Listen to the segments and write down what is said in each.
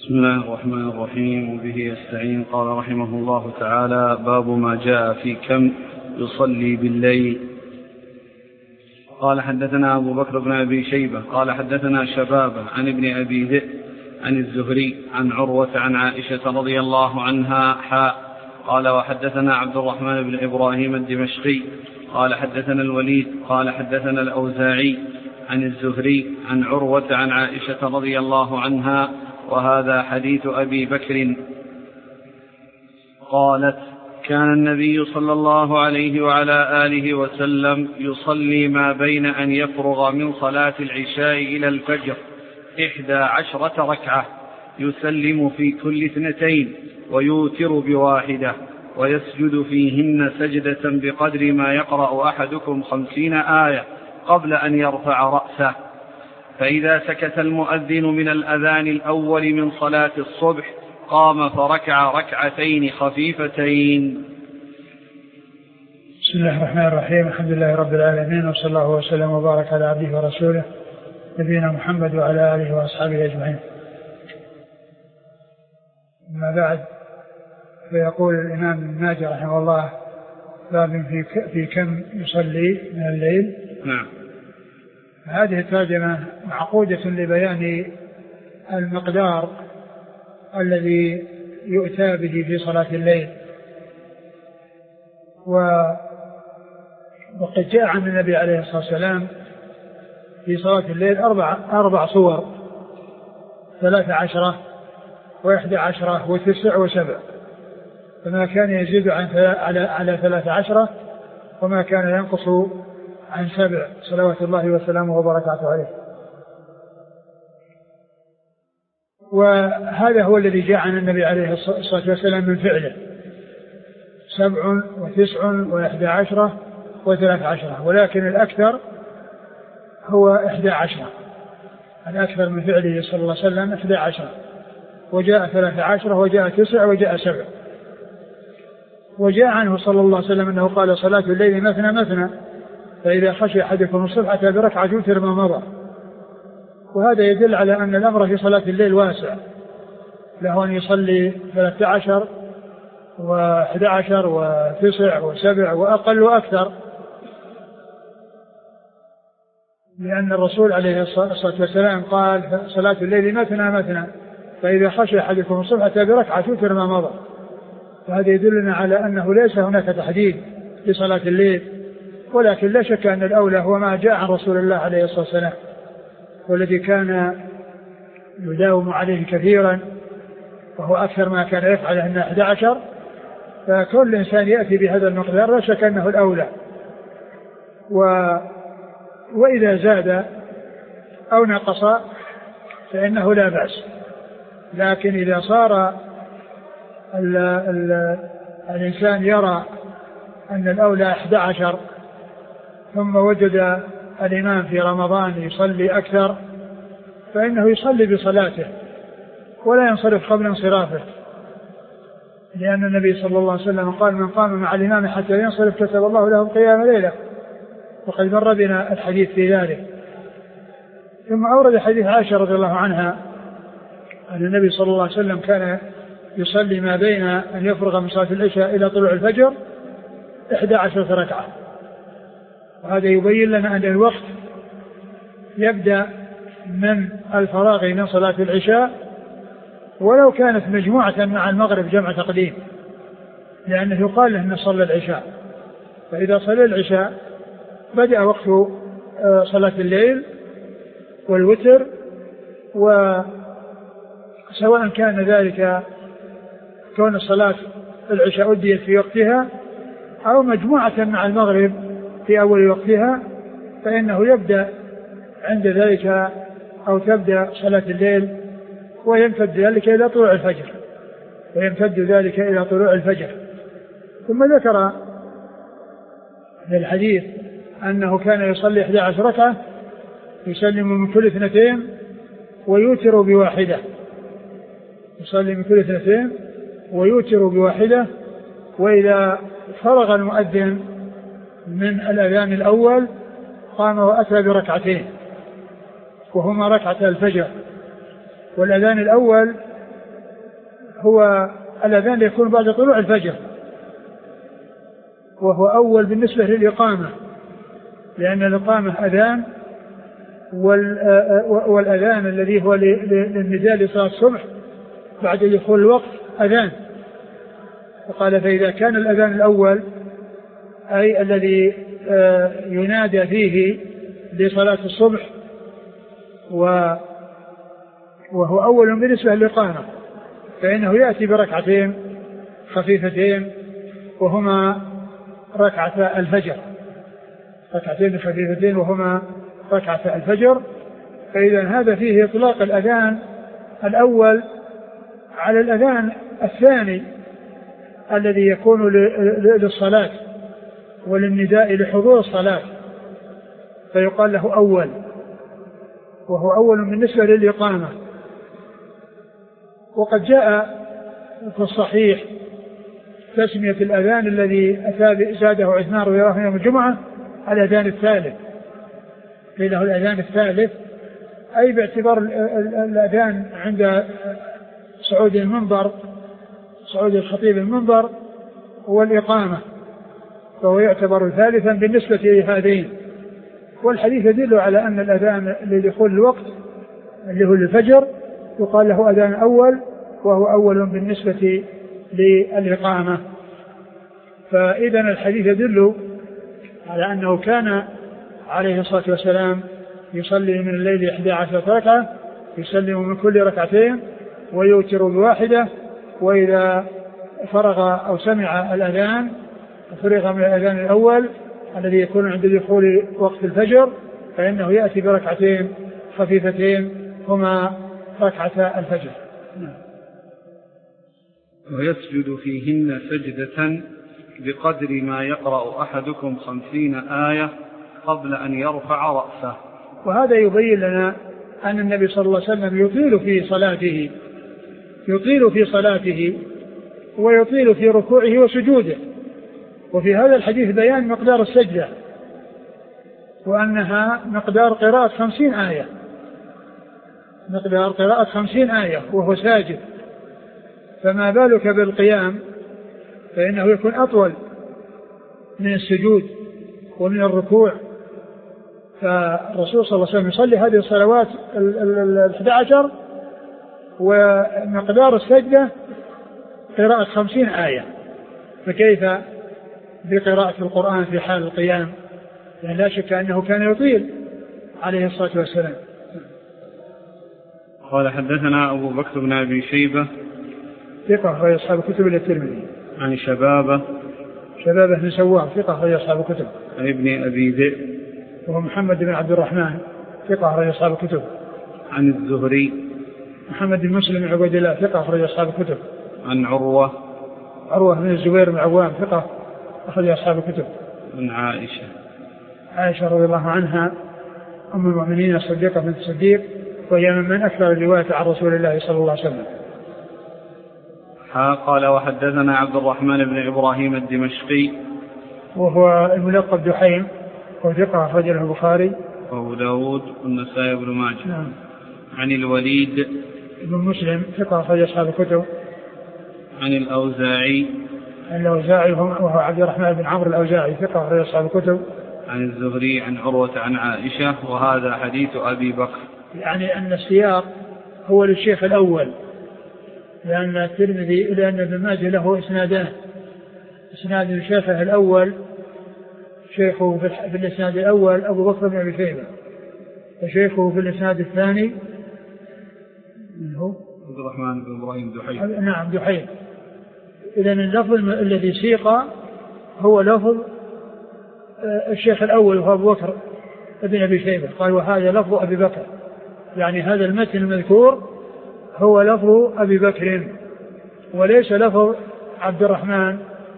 بسم الله الرحمن الرحيم وبه يستعين. قال رحمه الله تعالى: باب ما جاء في كم يصلي بالليل. قال حدثنا أبو بكر بن أبي شيبة قال حدثنا شبابة عن ابن أبي ذئب عن الزهري عن عروة عن عائشة رضي الله عنها قال وحدثنا عبد الرحمن بن إبراهيم الدمشقي قال حدثنا الوليد قال حدثنا الأوزاعي عن الزهري عن عروة عن عائشة رضي الله عنها، وهذا حديث أبي بكر. قالت: كان النبي صلى الله عليه وعلى آله وسلم يصلي ما بين أن يفرغ من صلاة العشاء إلى الفجر 11 ركعة، يسلم في كل 2 ويوتر ب1 ويسجد فيهن سجدة بقدر ما يقرأ أحدكم 50 آية قبل أن يرفع رأسه. فإذا سكت المؤذن من الأذان الأول من صلاة الصبح قام فركع 2 ركعتين خفيفتين. بسم الله الرحمن الرحيم. الحمد لله رب العالمين، وصلى الله وسلم وبارك على عبده ورسوله نبينا محمد وعلى آله وأصحابه أجمعين. أما بعد، فيقول الإمام ابن ماجه رحمه الله: باب في كم يصلي من الليل. نعم. هذه الترجمة معقودة لبيان المقدار الذي يؤتى به في صلاة الليل. وقد جاء عن النبي عليه الصلاة والسلام في صلاة الليل 4 صور: 13 و11 و9 و7، فما كان يزيد على 13 وما كان ينقص عن 7 صلوات الله وسلامه وبركاته عليه. وهذا هو الذي جاء عن النبي عليه الصلاة والسلام من فعله: 7 و9 و11 و13، ولكن الأكثر هو 11. الأكثر من فعله صلى الله عليه وسلم 11، وجاء 13 وجاء 9 وجاء 7. وجاء عنه صلى الله عليه وسلم أنه قال: صلاة الليل مثنى مثنى، فإذا خشي أحدكم الصبح أتى بركعة يوتر ما مضى. وهذا يدل على أن الأمر في صلاة الليل واسع، له أن يصلي 13 و11 و9 و7 وأقل وأكثر، لأن الرسول عليه الصلاة والسلام قال: صلاة الليل مثنى مثنى، فإذا خشي أحدكم الصبح أتى بركعة يوتر ما مضى. فهذا يدلنا على أنه ليس هناك تحديد لصلاة الليل، ولكن لا شك أن الأولى هو ما جاء عن رسول الله عليه الصلاة والسلام، والذي كان يداوم عليه كثيرا، وهو أكثر ما كان يفعل أنه 11. فكل إنسان يأتي بهذا المقدار لا شك أنه الأولى. وإذا زاد أو نقص فإنه لا بأس، لكن إذا صار الإنسان يرى أن الأولى 11 ثم وجد الإمام في رمضان يصلي أكثر، فإنه يصلي بصلاته ولا ينصرف قبل انصرافه، لأن النبي صلى الله عليه وسلم قال: من قام مع الإمام حتى ينصرف كتب الله له قيام ليلة. وقد مر بنا الحديث في ذلك. ثم أورد حديث عائشة رضي الله عنها أن النبي صلى الله عليه وسلم كان يصلي ما بين أن يفرغ من صلاة العشاء إلى طلوع الفجر 11 ركعة. وهذا يبين لنا أن الوقت يبدأ من الفراغ من صلاة العشاء، ولو كانت مجموعة مع المغرب جمع تقديم، لأنه يقال له صلى العشاء. فإذا صلى العشاء بدأ وقت صلاة الليل والوتر، وسواء كان ذلك كون الصلاة العشاء أديت في وقتها أو مجموعة مع المغرب في أول وقتها، فإنه يبدأ عند ذلك أو تبدأ صلاة الليل ويمتد ذلك إلى طلوع الفجر. ثم ذكر في الحديث أنه كان يصلي 11 ركعة، يسلم من كل 2 ويوتر ب1. يصلي من كل 2 ويوتر ب1. وإذا فرغ المؤذن من الأذان الأول قام وأتى ب2 وهما ركعة الفجر. والأذان الأول هو الأذان يكون بعد طلوع الفجر، وهو أول بالنسبة للإقامة، لأن الإقامة أذان، والأذان الذي هو للنداء لصلاة الصبح بعد دخول الوقت أذان. فقال فإذا كان الأذان الأول أي الذي ينادى فيه لصلاة الصبح وهو أول بالنسبة للإقامة، فإنه يأتي بركعتين خفيفتين وهما ركعة الفجر، ركعتين خفيفتين وهما ركعة الفجر. فإذا هذا فيه إطلاق الأذان الأول على الأذان الثاني الذي يكون للصلاة وللنداء لحضور الصلاة، فيقال له أول، وهو أول بالنسبة للإقامة. وقد جاء في الصحيح تسمية الأذان الذي زاده عثمان رضي الله عنه يوم الجمعة الأذان الثالث، قيل له الأذان الثالث أي باعتبار الأذان عند صعود المنبر، صعود الخطيب المنبر والإقامة، فهو يعتبر ثالثا بالنسبة لهذين. والحديث يدل على أن الأذان لدخول الوقت اللي هو الفجر يقال له أذان أول، وهو أول بالنسبة للإقامة. فإذا الحديث يدل على أنه كان عليه الصلاة والسلام يصلي من الليل 11 ركعة، يسلم من كل ركعتين ويوتر بواحدة، وإذا فرغ أو سمع الأذان فرغ من الأذان الأول الذي يكون عند دخول وقت الفجر فإنه يأتي بركعتين خفيفتين هما ركعة الفجر. ويسجد فيهن سجدة بقدر ما يقرأ أحدكم 50 آية قبل أن يرفع رأسه. وهذا يبين لنا أن النبي صلى الله عليه وسلم يطيل في صلاته ويطيل في ركوعه وسجوده. وفي هذا الحديث بيان مقدار السجدة وأنها مقدار قراءة 50 آية، مقدار قراءة 50 آية وهو ساجد، فما بالك بالقيام فإنه يكون أطول من السجود ومن الركوع. فالرسول صلى الله عليه وسلم يصلي هذه الصلوات 11 ومقدار السجدة قراءة 50 آية، فكيف بقراءة القرآن في حال القيام؟ يعني لا شك أنه كان يطيل عليه الصلاة والسلام. قال حدثنا أبو بكر بن أبي شيبة ثقة أخرج أصحاب الكتب إلى الترمذي. عن شبابة بن سوار ثقة أخرج أصحاب الكتب. عن ابن أبي ذئب وهو محمد بن عبد الرحمن ثقة أخرج أصحاب الكتب. عن الزهري محمد بن مسلم بن عبيد الله ثقة أخرج أصحاب الكتب. عن عروة بن الزبير بن عوام ثقة أخرج أصحاب الكتب. عن عائشة رضي الله عنها أم المؤمنين الصديقة بنت الصديق، وهي من أكثر الرواية عن رسول الله صلى الله عليه وسلم. قال وحدثنا عبد الرحمن بن إبراهيم الدمشقي وهو الملقب دحيم وثقة أخرجه البخاري وأبو داود والنسائي بن ماجه. نعم. عن الوليد بن مسلم ثقة أخرج أصحاب الكتب. عن الأوزاعي وهو عبد الرحمن بن عمرو الأوزاعي ثقة أخرج أصحاب الكتب. عن الزهري عن عروة عن عائشة. وهذا حديث أبي بكر، يعني أن السياق هو للشيخ الأول، لأن ابن ماجه له إسنادان، إسناد الشيخ الأول شيخه في الإسناد الأول أبو بكر بن أبي شيبة، وشيخه في الإسناد الثاني هو عبد الرحمن بن إبراهيم دحيم. نعم دحيم. إذن اللفظ الذي سيق هو لفظ الشيخ الأول وهو أبو بكر بن أبي شيبة، قال وهذا لفظ أبي بكر، يعني هذا المتن المذكور هو لفظ أبي بكر وليس لفظ عبد الرحمن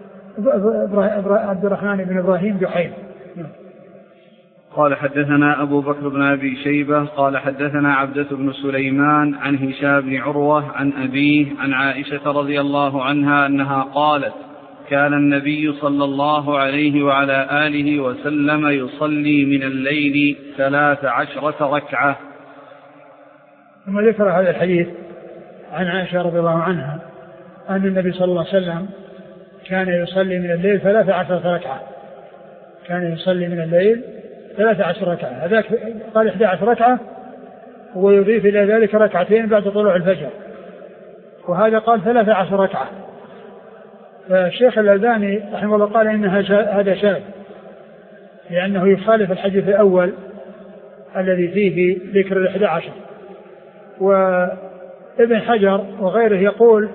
بن إبراهيم دحيم. قال حدثنا أبو بكر بن أبي شيبة قال حدثنا عبدة بن سليمان عن هشام بن عروة عن أبيه عن عائشة رضي الله عنها أنها قالت كان النبي صلى الله عليه وعلى آله وسلم يصلي من الليل 13 ركعة. ثم ذكر هذا الحديث عن عائشة رضي الله عنها أن النبي صلى الله عليه وسلم كان يصلي من الليل 13 ركعة، كان يصلي من الليل 13 ركعة، هذاك قال 11 ركعة ويضيف إلى ذلك ركعتين بعد طلوع الفجر، وهذا قال 13 ركعة. فالشيخ الألباني رحمه الله قال إن هذا شاذ، لأنه يخالف الحديث الأول الذي فيه ذكر 11. وابن حجر وغيره يقول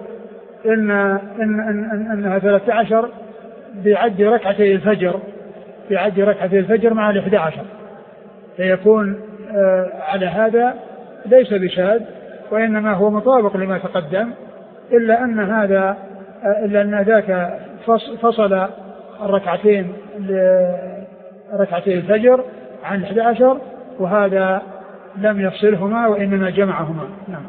إنها 13 بعد ركعتي الفجر، بعد ركعتي الفجر مع 11، فيكون على هذا ليس بشاذ، وإنما هو مطابق لما تقدم، إلا أن ذاك فصل الركعتين ركعتي الفجر عن 11، وهذا لم يفصلهما وإنما جمعهما. نعم.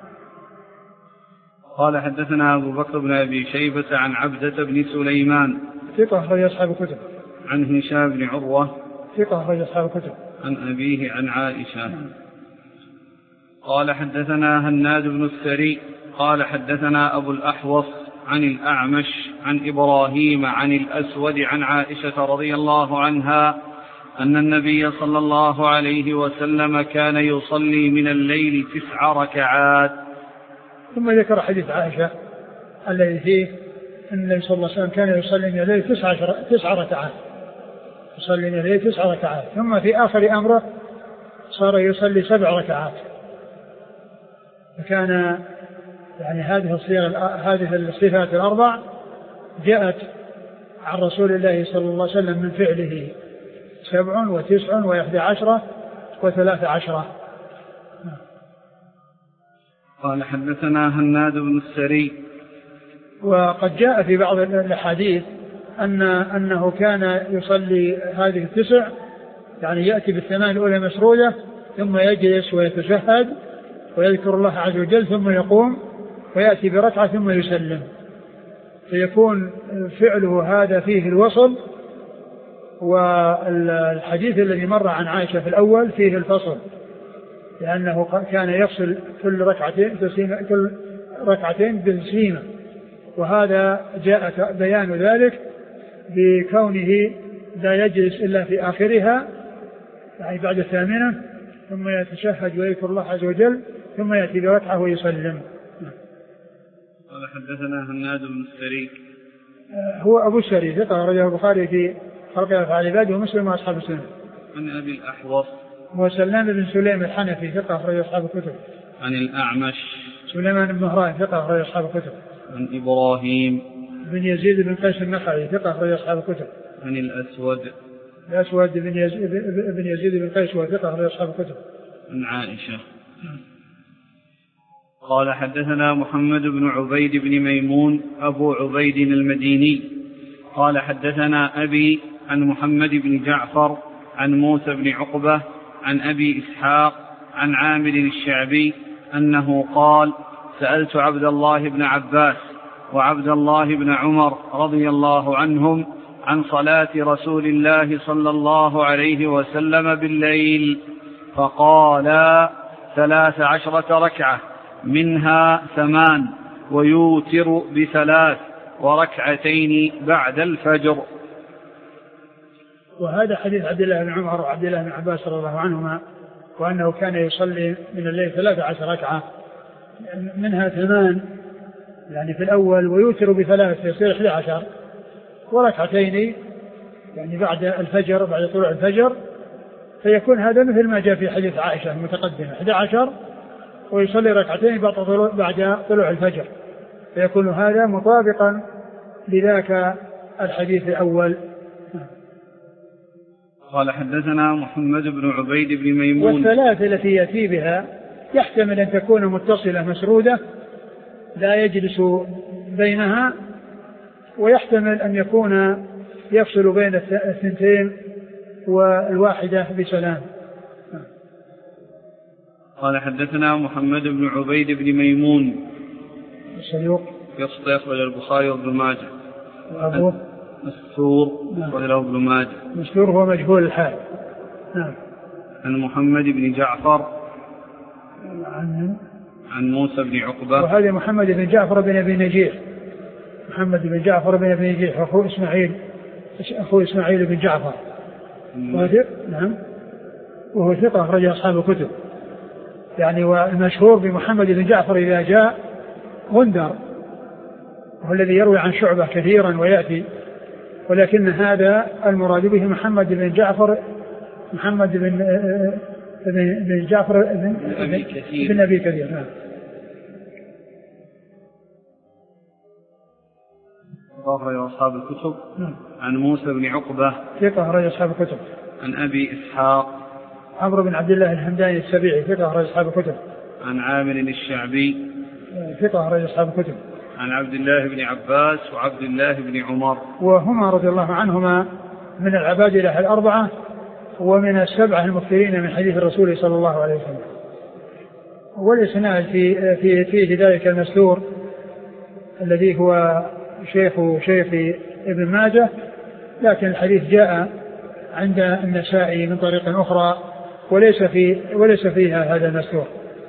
قال حدثنا أبو بكر بن أبي شيبة عن عبدة بن سليمان ثقة أخرج أصحاب الكتب. عن هشام بن عروة ثقة أخرج أصحاب الكتب. عن أبيه عن عائشة. قال حدثنا هناد بن السري قال حدثنا أبو الأحوص عن الأعمش عن إبراهيم عن الأسود عن عائشة رضي الله عنها أن النبي صلى الله عليه وسلم كان يصلي من الليل 9 ركعات. ثم ذكر حديث عائشة الذي فيه أن النبي صلى الله عليه وسلم كان يصلي من الليل 9 ركعات، يصلي من الليل 9 ركعات، ثم في آخر أمره صار يصلي 7 ركعات. فكان يعني هذه الصفات الأربع جاءت عن رسول الله صلى الله عليه وسلم من فعله 7 و9 و11 و13. قال حدثنا هناد بن السري. وقد جاء في بعض الأحاديث أنه كان يصلي هذه 9، يعني يأتي بال8 الأولى مسرودة، ثم يجلس ويتشهد ويذكر الله عز وجل، ثم يقوم ويأتي بركعة ثم يسلم، فيكون فعله هذا فيه الوصل. والحديث الذي مر عن عائشة في الأول فيه الفصل، لأنه كان يفصل كل ركعتين بتسليمة، وهذا جاء بيان ذلك بكونه لا يجلس إلا في آخرها، يعني بعد 8، ثم يتشهد ويذكر الله عز وجل، ثم يأتي بركعة ويسلم. قال حدثنا هناد بن السري. هو أبو السري ثقة أخرجه البخاري في خلق أفعال العباد ومسلم وأصحاب السنن. عن أبي الأحوص هو سلمان بن سليم الحنفي ثقة أخرج أصحاب الكتب. عن الأعمش سليمان بن مهران ثقة أخرج أصحاب الكتب. عن إبراهيم بن يزيد بن قيس النخعي ثقة أخرج أصحاب الكتب. عن الأسود بن يزيد بن قيس وثقة أخرج أصحاب الكتب. عن عائشة. قال حدثنا محمد بن عبيد بن ميمون أبو عبيد المديني قال حدثنا أبي عن محمد بن جعفر عن موسى بن عقبة عن أبي إسحاق عن عامر الشعبي أنه قال: سألت عبد الله بن عباس وعبد الله بن عمر رضي الله عنهم عن صلاة رسول الله صلى الله عليه وسلم بالليل، فقالا 13 ركعة منها 8 ويوتر ب3 وركعتين بعد الفجر. وهذا حديث عبد الله بن عمر وعبد الله بن عباس رضي الله عنهما، وأنه كان يصلي من الليل 13 ركعة منها 8 يعني في الأول، ويوتر ب3 يصير 11 وركعتين يعني بعد الفجر، بعد طلوع الفجر، فيكون هذا مثل ما جاء في حديث عائشة المتقدمة 11 ويصلي ركعتين بعد طلوع الفجر، فيكون هذا مطابقا لذاك الحديث الأول. قال حدثنا محمد بن عبيد بن ميمون. والثلاث التي يأتي بها يحتمل أن تكون متصلة مسرودة لا يجلس بينها، ويحتمل أن يكون يفصل بين 2 والواحدة بسلام. قال حدثنا محمد بن عبيد بن ميمون الصدوق يخرج البخاري وابن ماجه. وأبوه مستور وله ابن ماجه. مستور هو مجهول الحال. نعم. عن محمد بن جعفر عن موسى بن عقبة. وهذا محمد بن جعفر بن أبي نجيح محمد بن جعفر بن أبي نجيح أخوه إسماعيل بن جعفر نعم وهو ثقة أخرج أصحاب الكتب يعني. والمشهور بمحمد بن جعفر إذا جاء غندر وهو الذي يروي عن شعبة كثيرا ويأتي، ولكن هذا المراد به محمد بن جعفر بن جعفر بن أبي كثير نعم. أخرج أصحاب الكتب عن موسى بن عقبة ثقة أخرج أصحاب الكتب عن أبي إسحاق عمرو بن عبد الله الحمداني السبيعي ثقة أخرج أصحاب الكتب عن عامر الشعبي ثقة أخرج أصحاب الكتب عن عبد الله بن عباس وعبد الله بن عمر وهما رضي الله عنهما من العبادلة الأربعة ومن السبعة المكثرين من حديث الرسول صلى الله عليه وسلم. والإسناد في ذلك المستور الذي هو شيخ ابن ماجه، لكن الحديث جاء عند النسائي من طريق أخرى وليس فيها هذا المستور.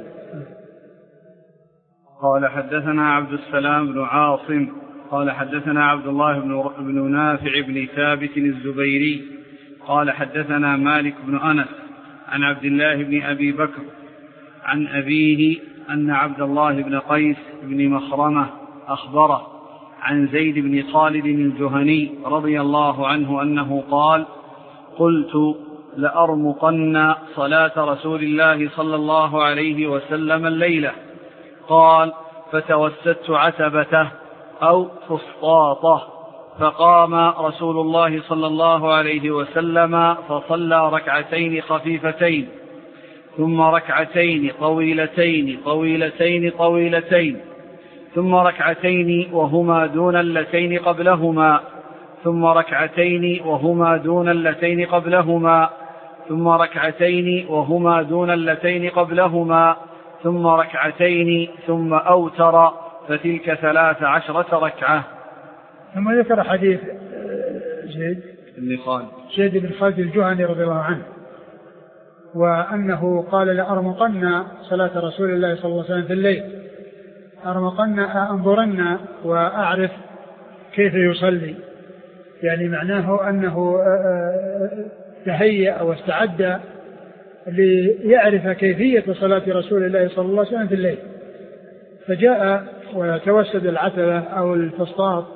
قال حدثنا عبد السلام بن عاصم قال حدثنا عبد الله بن نافع بن ثابت الزبيري قال حدثنا مالك بن أنس عن عبد الله بن أبي بكر عن أبيه أن عبد الله بن قيس بن مخرمة أخبره عن زيد بن خالد الجهني رضي الله عنه أنه قال: قلت لأرمقن صلاة رسول الله صلى الله عليه وسلم الليلة. قال: فتوسدت عتبته أو فسطاطه، فقام رسول الله صلى الله عليه وسلم فصلى ركعتين خفيفتين ثم ركعتين طويلتين طويلتين طويلتين ثم ركعتين وهما دون اللتين قبلهما ثم ركعتين وهما دون اللتين قبلهما ثم ركعتين وهما دون اللتين قبلهما ثم ركعتين ثم أوتر، فتلك 13 ركعة. ثم ذكر حديث زيد بن خالد الجهني رضي الله عنه، وأنه قال: لأرمقن صلاة رسول الله صلى الله عليه وسلم في الليل، أرمقن أنظرن وأعرف كيف يصلي، يعني معناه أنه تهيأ واستعد ليعرف كيفية صلاة رسول الله صلى الله عليه وسلم في الليل. فجاء وتوسد العتبة أو الفسطاط،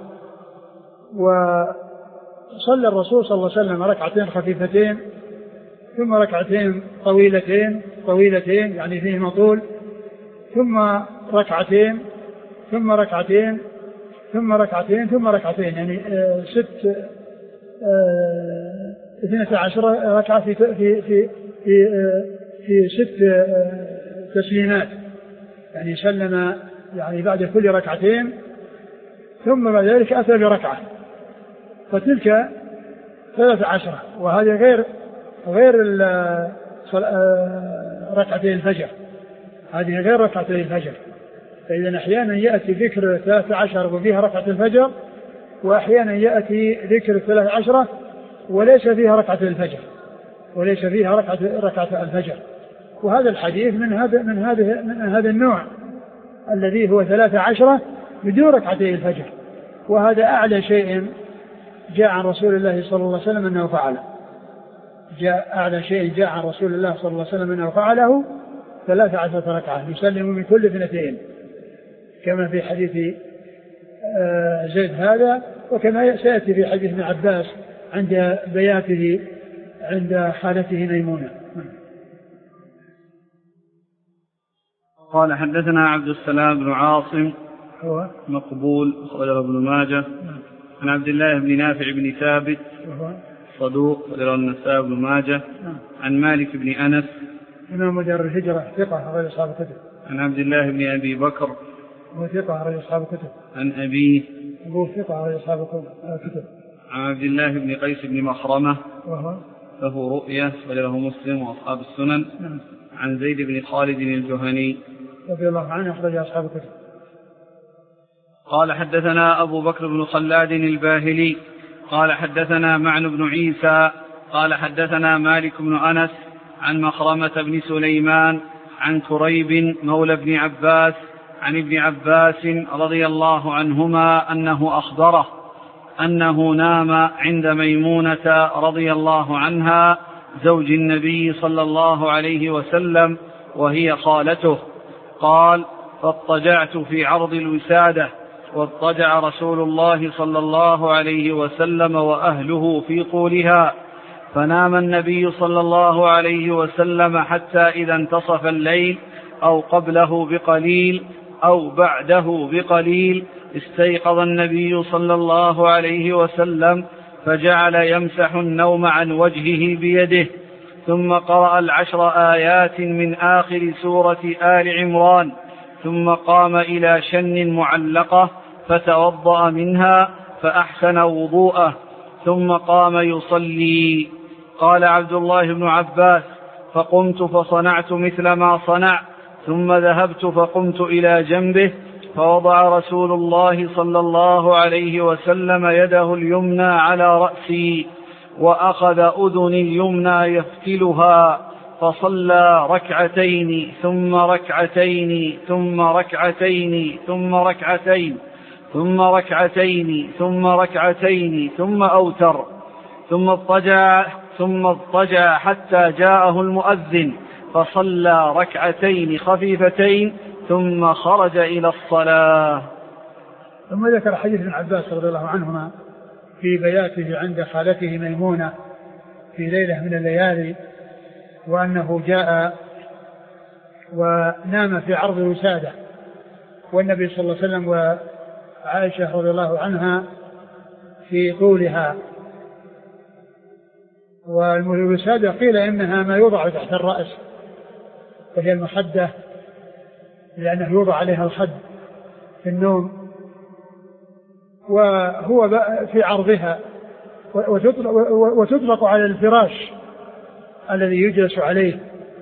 وصلى الرسول صلى الله عليه وسلم ركعتين خفيفتين ثم ركعتين طويلتين يعني فيهما طول، ثم ركعتين ثم ركعتين ثم ركعتين ثم ركعتين، يعني 12 ركعة في 6 تسليمات، يعني سلم يعني بعد كل ركعتين ثم بعد ذلك أتى بركعة، فتلك 13. وهذا غير ركعتين الفجر، هذه غير ركعتين الفجر. فإذا أحيانا يأتي ذكر 13 وفيها ركعة الفجر، وأحيانا يأتي ذكر 13 وليس فيها ركعة الفجر، وليس فيها ركعة الفجر. وهذا الحديث من هذا النوع الذي هو 13 بدون ركعتي الفجر، وهذا أعلى شيء جاء عن رسول الله صلى الله عليه وسلم أنه فعله. أعلى شيء جاء عن رسول الله صلى الله عليه وسلم أنه فعله 13 ركعة يسلم من كل 2، كما في حديث زيد هذا، وكما سيأتي في حديث ابن عباس عند بياته عند خالته ميمونة. قال: حدثنا عبد السلام بن عاصم هو مقبول أخرجه ابن ماجه عن عبد الله بن نافع بن ثابت صدوق أخرجه النسائي بن ماجه عن مالك بن أنس إمام دار الهجرة ثقة أخرج أصحاب الكتب عن عبد الله بن أبي بكر وثقة أخرج أصحاب الكتب عن أبيه ثقة أخرج أصحاب الكتب عن عبد الله بن قيس بن مخرمة وهو له رؤية وله مسلم وأصحاب السنن عن زيد بن خالد الجهني رضي الله عنه أخرج أصحاب الكتب. قال: حدثنا أبو بكر بن خلاد الباهلي قال: حدثنا معن بن عيسى قال: حدثنا مالك بن أنس عن مخرمة بن سليمان عن كريب مولى بن عباس عن ابن عباس رضي الله عنهما أنه أخبره أنه نام عند ميمونة رضي الله عنها زوج النبي صلى الله عليه وسلم وهي خالته. قال: فاضطجعت في عرض الوسادة، واضطجع رسول الله صلى الله عليه وسلم وأهله في طولها، فنام النبي صلى الله عليه وسلم حتى إذا انتصف الليل أو قبله بقليل أو بعده بقليل استيقظ النبي صلى الله عليه وسلم فجعل يمسح النوم عن وجهه بيده، ثم قرأ 10 آيات من آخر سورة آل عمران، ثم قام إلى شن معلقة فتوضأ منها فأحسن وضوءه، ثم قام يصلي. قال عبد الله بن عباس: فقمت فصنعت مثل ما صنع، ثم ذهبت فقمت إلى جنبه فوضع رسول الله صلى الله عليه وسلم يده اليمنى على رأسي وأخذ أذني اليمنى يفتلها، فصلى ركعتين ثم ركعتين ثم ركعتين ثم ركعتين ثم ركعتين ثم ركعتين ثم أوتر، ثم اضطجع حتى جاءه المؤذن فصلى ركعتين خفيفتين ثم خرج إلى الصلاة. ثم ذكر حديث ابن عباس رضي الله عنهما في بياته عند خالته ميمونة في ليلة من الليالي، وأنه جاء ونام في عرض الوسادة، والنبي صلى الله عليه وسلم وعائشة رضي الله عنها في طولها. والوسادة قيل إنها ما يوضع تحت الرأس، وهي المخدة، لأنه يوضع عليها الخد في النوم، وهو في عرضها، وتطلق على الفراش الذي يجلس عليه،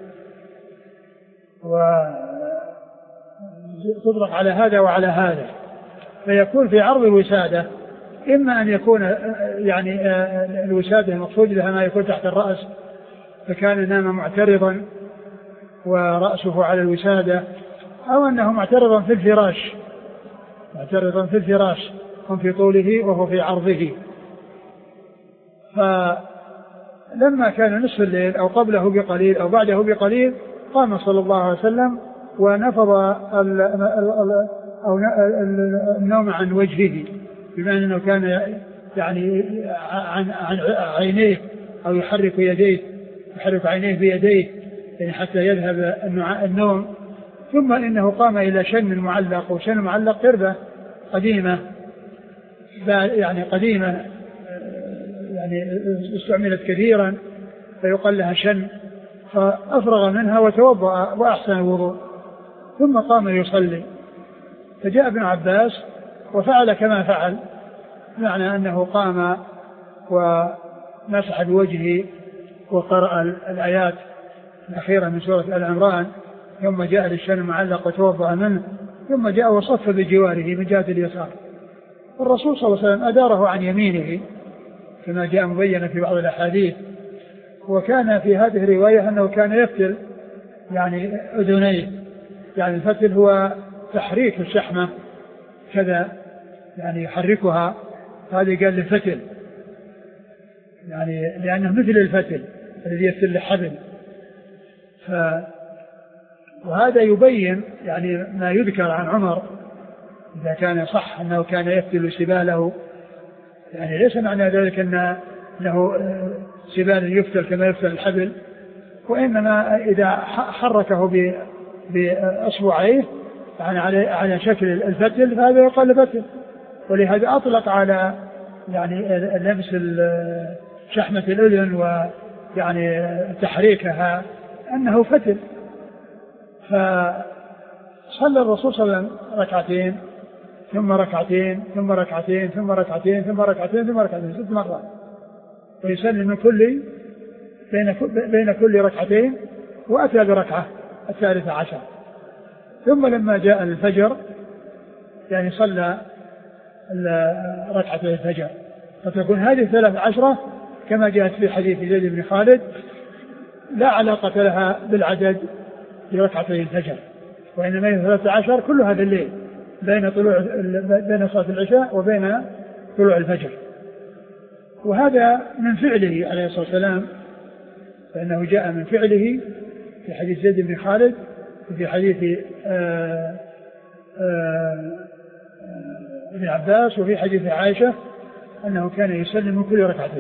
وتطلق على هذا وعلى هذا، فيكون في عرض الوسادة. إما أن يكون يعني الوسادة المقصود لها ما يكون تحت الرأس، فكان نام معترضا ورأسه على الوسادة، أو أنه معترضا في الفراش، هم في طوله وهو في عرضه. فلما كان نصف الليل أو قبله بقليل أو بعده بقليل قام صلى الله عليه وسلم ونفض النوم عن وجهه، بمعنى أنه كان يعني عن عينيه، أو يحرك عينيه بيديه يعني حتى يذهب النوم. ثم إنه قام إلى شن معلق، وشن المعلق قربة قديمة يعني استعملت كثيرا فيقال لها شن، فأفرغ منها وتوضأ وأحسن الوضوء، ثم قام يصلي. فجاء ابن عباس وفعل كما فعل، معنى أنه قام ومسح بوجهه وقرأ الآيات الأخيرة من سورة آل عمران، ثم جاء للشن المعلق وتوضأ منه، ثم جاء وصف بجواره من جهة اليسار. والرسول صلى الله عليه وسلم أداره عن يمينه كما جاء مبينا في بعض الأحاديث. وكان في هذه الرواية أنه كان يفتل يعني أذنيه، يعني الفتل هو تحريك الشحمة كذا، يعني يحركها، هذا قال للفتل يعني لأنه مثل الفتل الذي يفتل الحبل. وهذا يبين يعني ما يذكر عن عمر إذا كان صح أنه كان يفتل سباله، يعني ليس معنى ذلك أنه سبال يفتل كما يفتل الحبل، وإنما إذا حركه بأصبعيه يعني على شكل الفتل فهذا يقال فتل. ولهذا أطلق على يعني لمس شحمة الأذن ويعني تحريكها أنه فتل. فصلى الرسول صلى الله عليه وسلم ركعتين ثم ركعتين ثم ركعتين ثم ركعتين ثم ركعتين ثم ركعتين 6 مرات، ويسلم من بين كل ركعتين، وأتى بركعة 13. ثم لما جاء الفجر يعني صلى ركعتي الفجر، فتكون هذه 13 كما جاءت في حديث زيد بن خالد لا علاقة لها بالعدد لركعتي الفجر، وإنما هي 13 كل هذا الليل بين صلاة العشاء وبين طلوع الفجر. وهذا من فعله عليه الصلاة والسلام، فإنه جاء من فعله في حديث زيد بن خالد وفي حديث ابن عباس وفي حديث عائشة أنه كان يسلم كل ركعتين.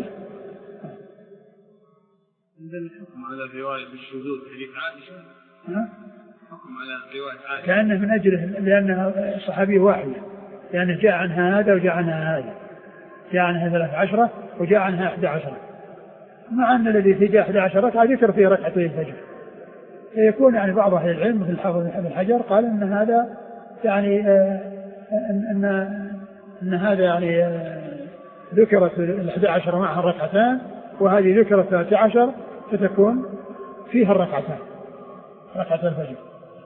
عندنا الحكم على رواية بالشذوذ حديث عائشة، حكم على رواية عائشة كأنه من أجله لأنها صحابية واحدة، لأنه جاء عنها هذا وجاء عنها هذا، جاء عنها 13 وجاء عنها 11، مع أن الذي في جاء 11 ركعة ذكر فيه ركعتين الفجر. فيكون يعني بعض أهل العلم مثل الحافظ بن حجر قال أن هذا يعني أن هذا يعني ذكرت 11 معها الركعتان، وهذه ذكرت 13 فتكون فيها الركعتان ركعة الفجر.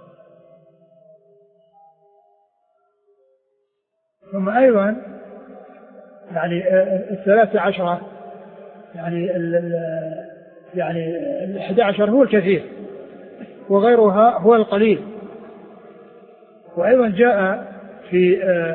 ثم أيضا يعني 13 يعني 11 هو الكثير وغيرها هو القليل. وأيضا جاء في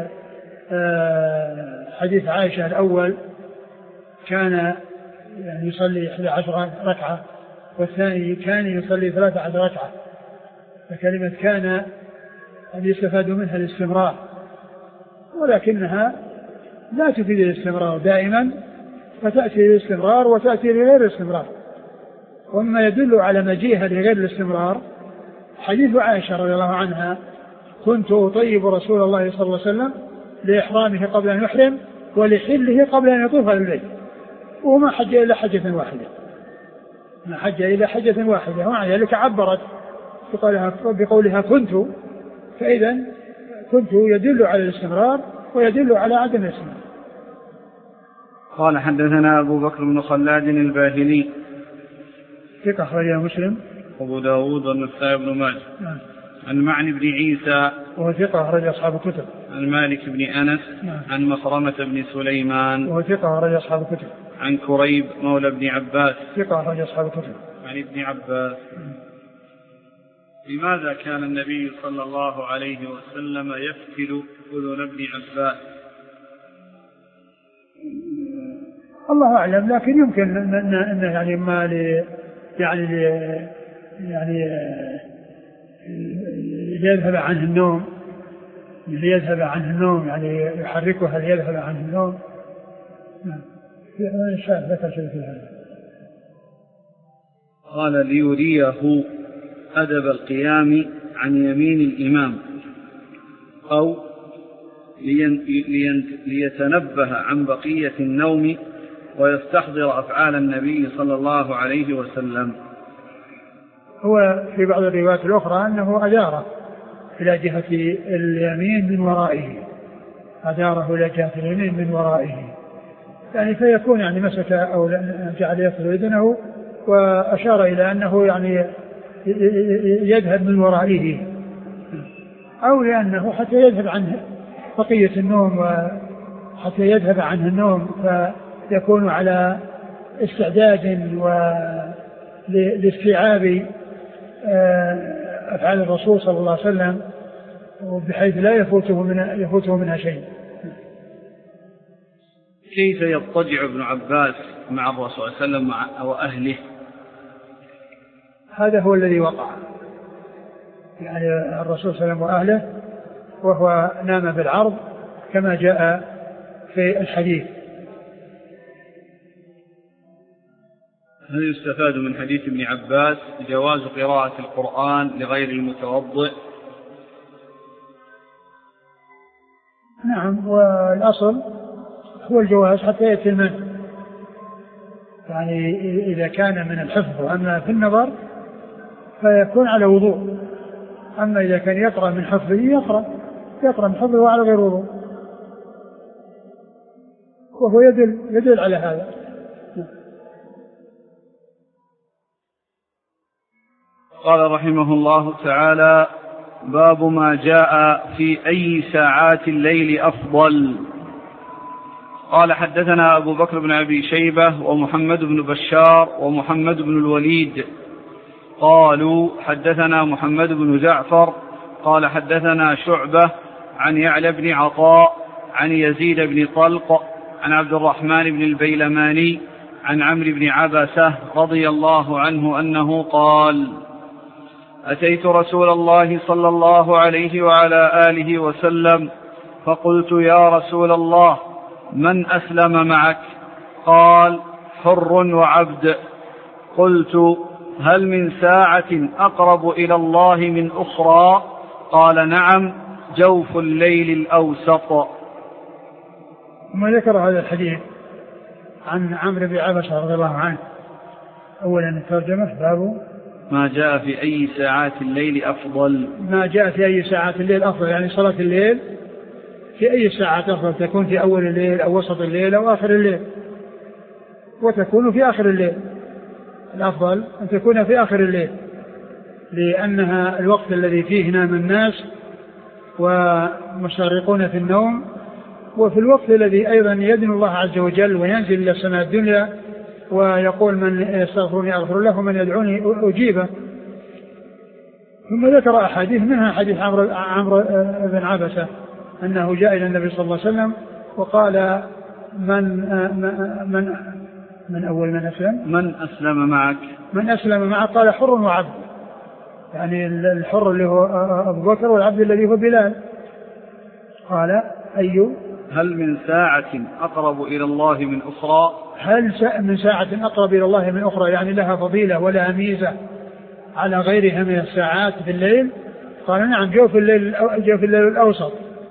حديث عائشة الأول كان يعني يصلي 11 ركعة، والثاني كان يصلي 13 ركعة. فكلمة كان يستفاد منها الاستمرار، ولكنها لا تفيد الاستمرار دائما، فتأتي للاستمرار وتأتي لغير الاستمرار. ومما يدل على مجيئها لغير الاستمرار حديث عائشة رضي الله عنها: كنت أطيب رسول الله صلى الله عليه وسلم لإحرامه قبل أن يحرم ولحله قبل أن يطوف البيت، وما حج إلا حجة واحدة، ما حج إلا حجة واحدة، ومع ذلك عبرت بقولها كنت. فإذا كنت يدل على الاستمرار ويدل على عدم الاستمرار. قال حدثنا أبو بكر بن خلاد الباهلي ثقة أخرجه مسلم أبو داود والنسائي بن ماجه. عن معن بن عيسى وهو ثقة أخرج أصحاب الكتب. عن مالك بن أنس عن مخرمة بن سليمان وهو ثقة أخرج أصحاب الكتب. عن كريب مولى بن عباس ثقة أخرج أصحاب الكتب. عن ابن عباس: لماذا كان النبي صلى الله عليه وسلم يفتل أذن ابن عباس؟ الله أعلم، لكن يمكن أن يعني ما يعني ليذهب عنه النوم، يعني يحركها ليذهب عنه النوم. ذكر شيء في هذا. قال: ليريه أدب القيام عن يمين الإمام، أو ليتنبه عن بقية النوم ويستحضر أفعال النبي صلى الله عليه وسلم. هو في بعض الروايات الأخرى أنه أداره إلى جهة اليمين من ورائه، أداره إلى جهة اليمين من ورائه، يعني فيكون يعني مسك أو جعل يصل إذنه وأشار إلى أنه يعني يذهب من ورائه، أو لأنه حتى يذهب عنه بقية النوم وحتى يذهب عنه النوم، فيكون على استعداد لاستيعاب أفعال الرسول صلى الله عليه وسلم، بحيث لا يفوته منها شيء. كيف يضطجع ابن عباس مع الرسول صلى الله عليه وسلم وأهله؟ هذا هو الذي وقع، يعني الرسول صلى الله عليه وسلم وأهله، وهو نام بالعرض كما جاء في الحديث. هل يستفاد من حديث ابن عباس جواز قراءة القرآن لغير المتوضئ؟ نعم، والأصل هو الجواز حتى يأتي المنع، يعني إذا كان من الحفظ. أما في النظر فيكون على وضوء، أما إذا كان يقرأ من حفظه يقرأ من حفظه على غير وضوء، وهو يدل على هذا. قال رحمه الله تعالى: باب ما جاء في أي ساعات الليل أفضل. قال: حدثنا أبو بكر بن أبي شيبة ومحمد بن بشار ومحمد بن الوليد قالوا: حدثنا محمد بن جعفر قال حدثنا شعبة عن يعلى بن عطاء عن يزيد بن طلق عن عبد الرحمن بن البيلماني عن عمرو بن عبسة رضي الله عنه أنه قال: أتيت رسول الله صلى الله عليه وعلى آله وسلم فقلت: يا رسول الله، من أسلم معك؟ قال: حر وعبد. قلت: هل من ساعة أقرب إلى الله من أخرى؟ قال: نعم، جوف الليل الأوسط. ثم ذكر هذا الحديث عن عمرو بن عبسة رضي الله عنه. أولا الترجمة باب ما جاء في أي ساعات الليل أفضل. ما جاء في أي ساعات الليل أفضل، يعني صلاة الليل في أي ساعات أفضل، تكون في أول الليل أو وسط الليل أو آخر الليل، وتكون في آخر الليل. الأفضل أن تكون في آخر الليل، لأنها الوقت الذي فيه نام الناس ومشارقون في النوم، وفي الوقت الذي أيضا يدن الله عز وجل وينزل إلى السماء الدنيا ويقول: من يستغفرني أغفر له ومن يدعوني أجيبه. ثم ذكر أحاديث، منها حديث عمرو بن عبسة أنه جاء إلى النبي صلى الله عليه وسلم وقال: من أول من أسلم؟ من أسلم معك؟ من أسلم معك؟ قال: حر وعبد، يعني الحر اللي هو أبو بكر والعبد الذي هو بلال. قال: أي؟ هل من ساعة أقرب إلى الله من أخرى؟ هل من ساعة أقرب إلى الله من أخرى، يعني لها فضيلة ولها ميزة على غيرها من الساعات في الليل؟ قال: نعم، جوف الليل الأوسط.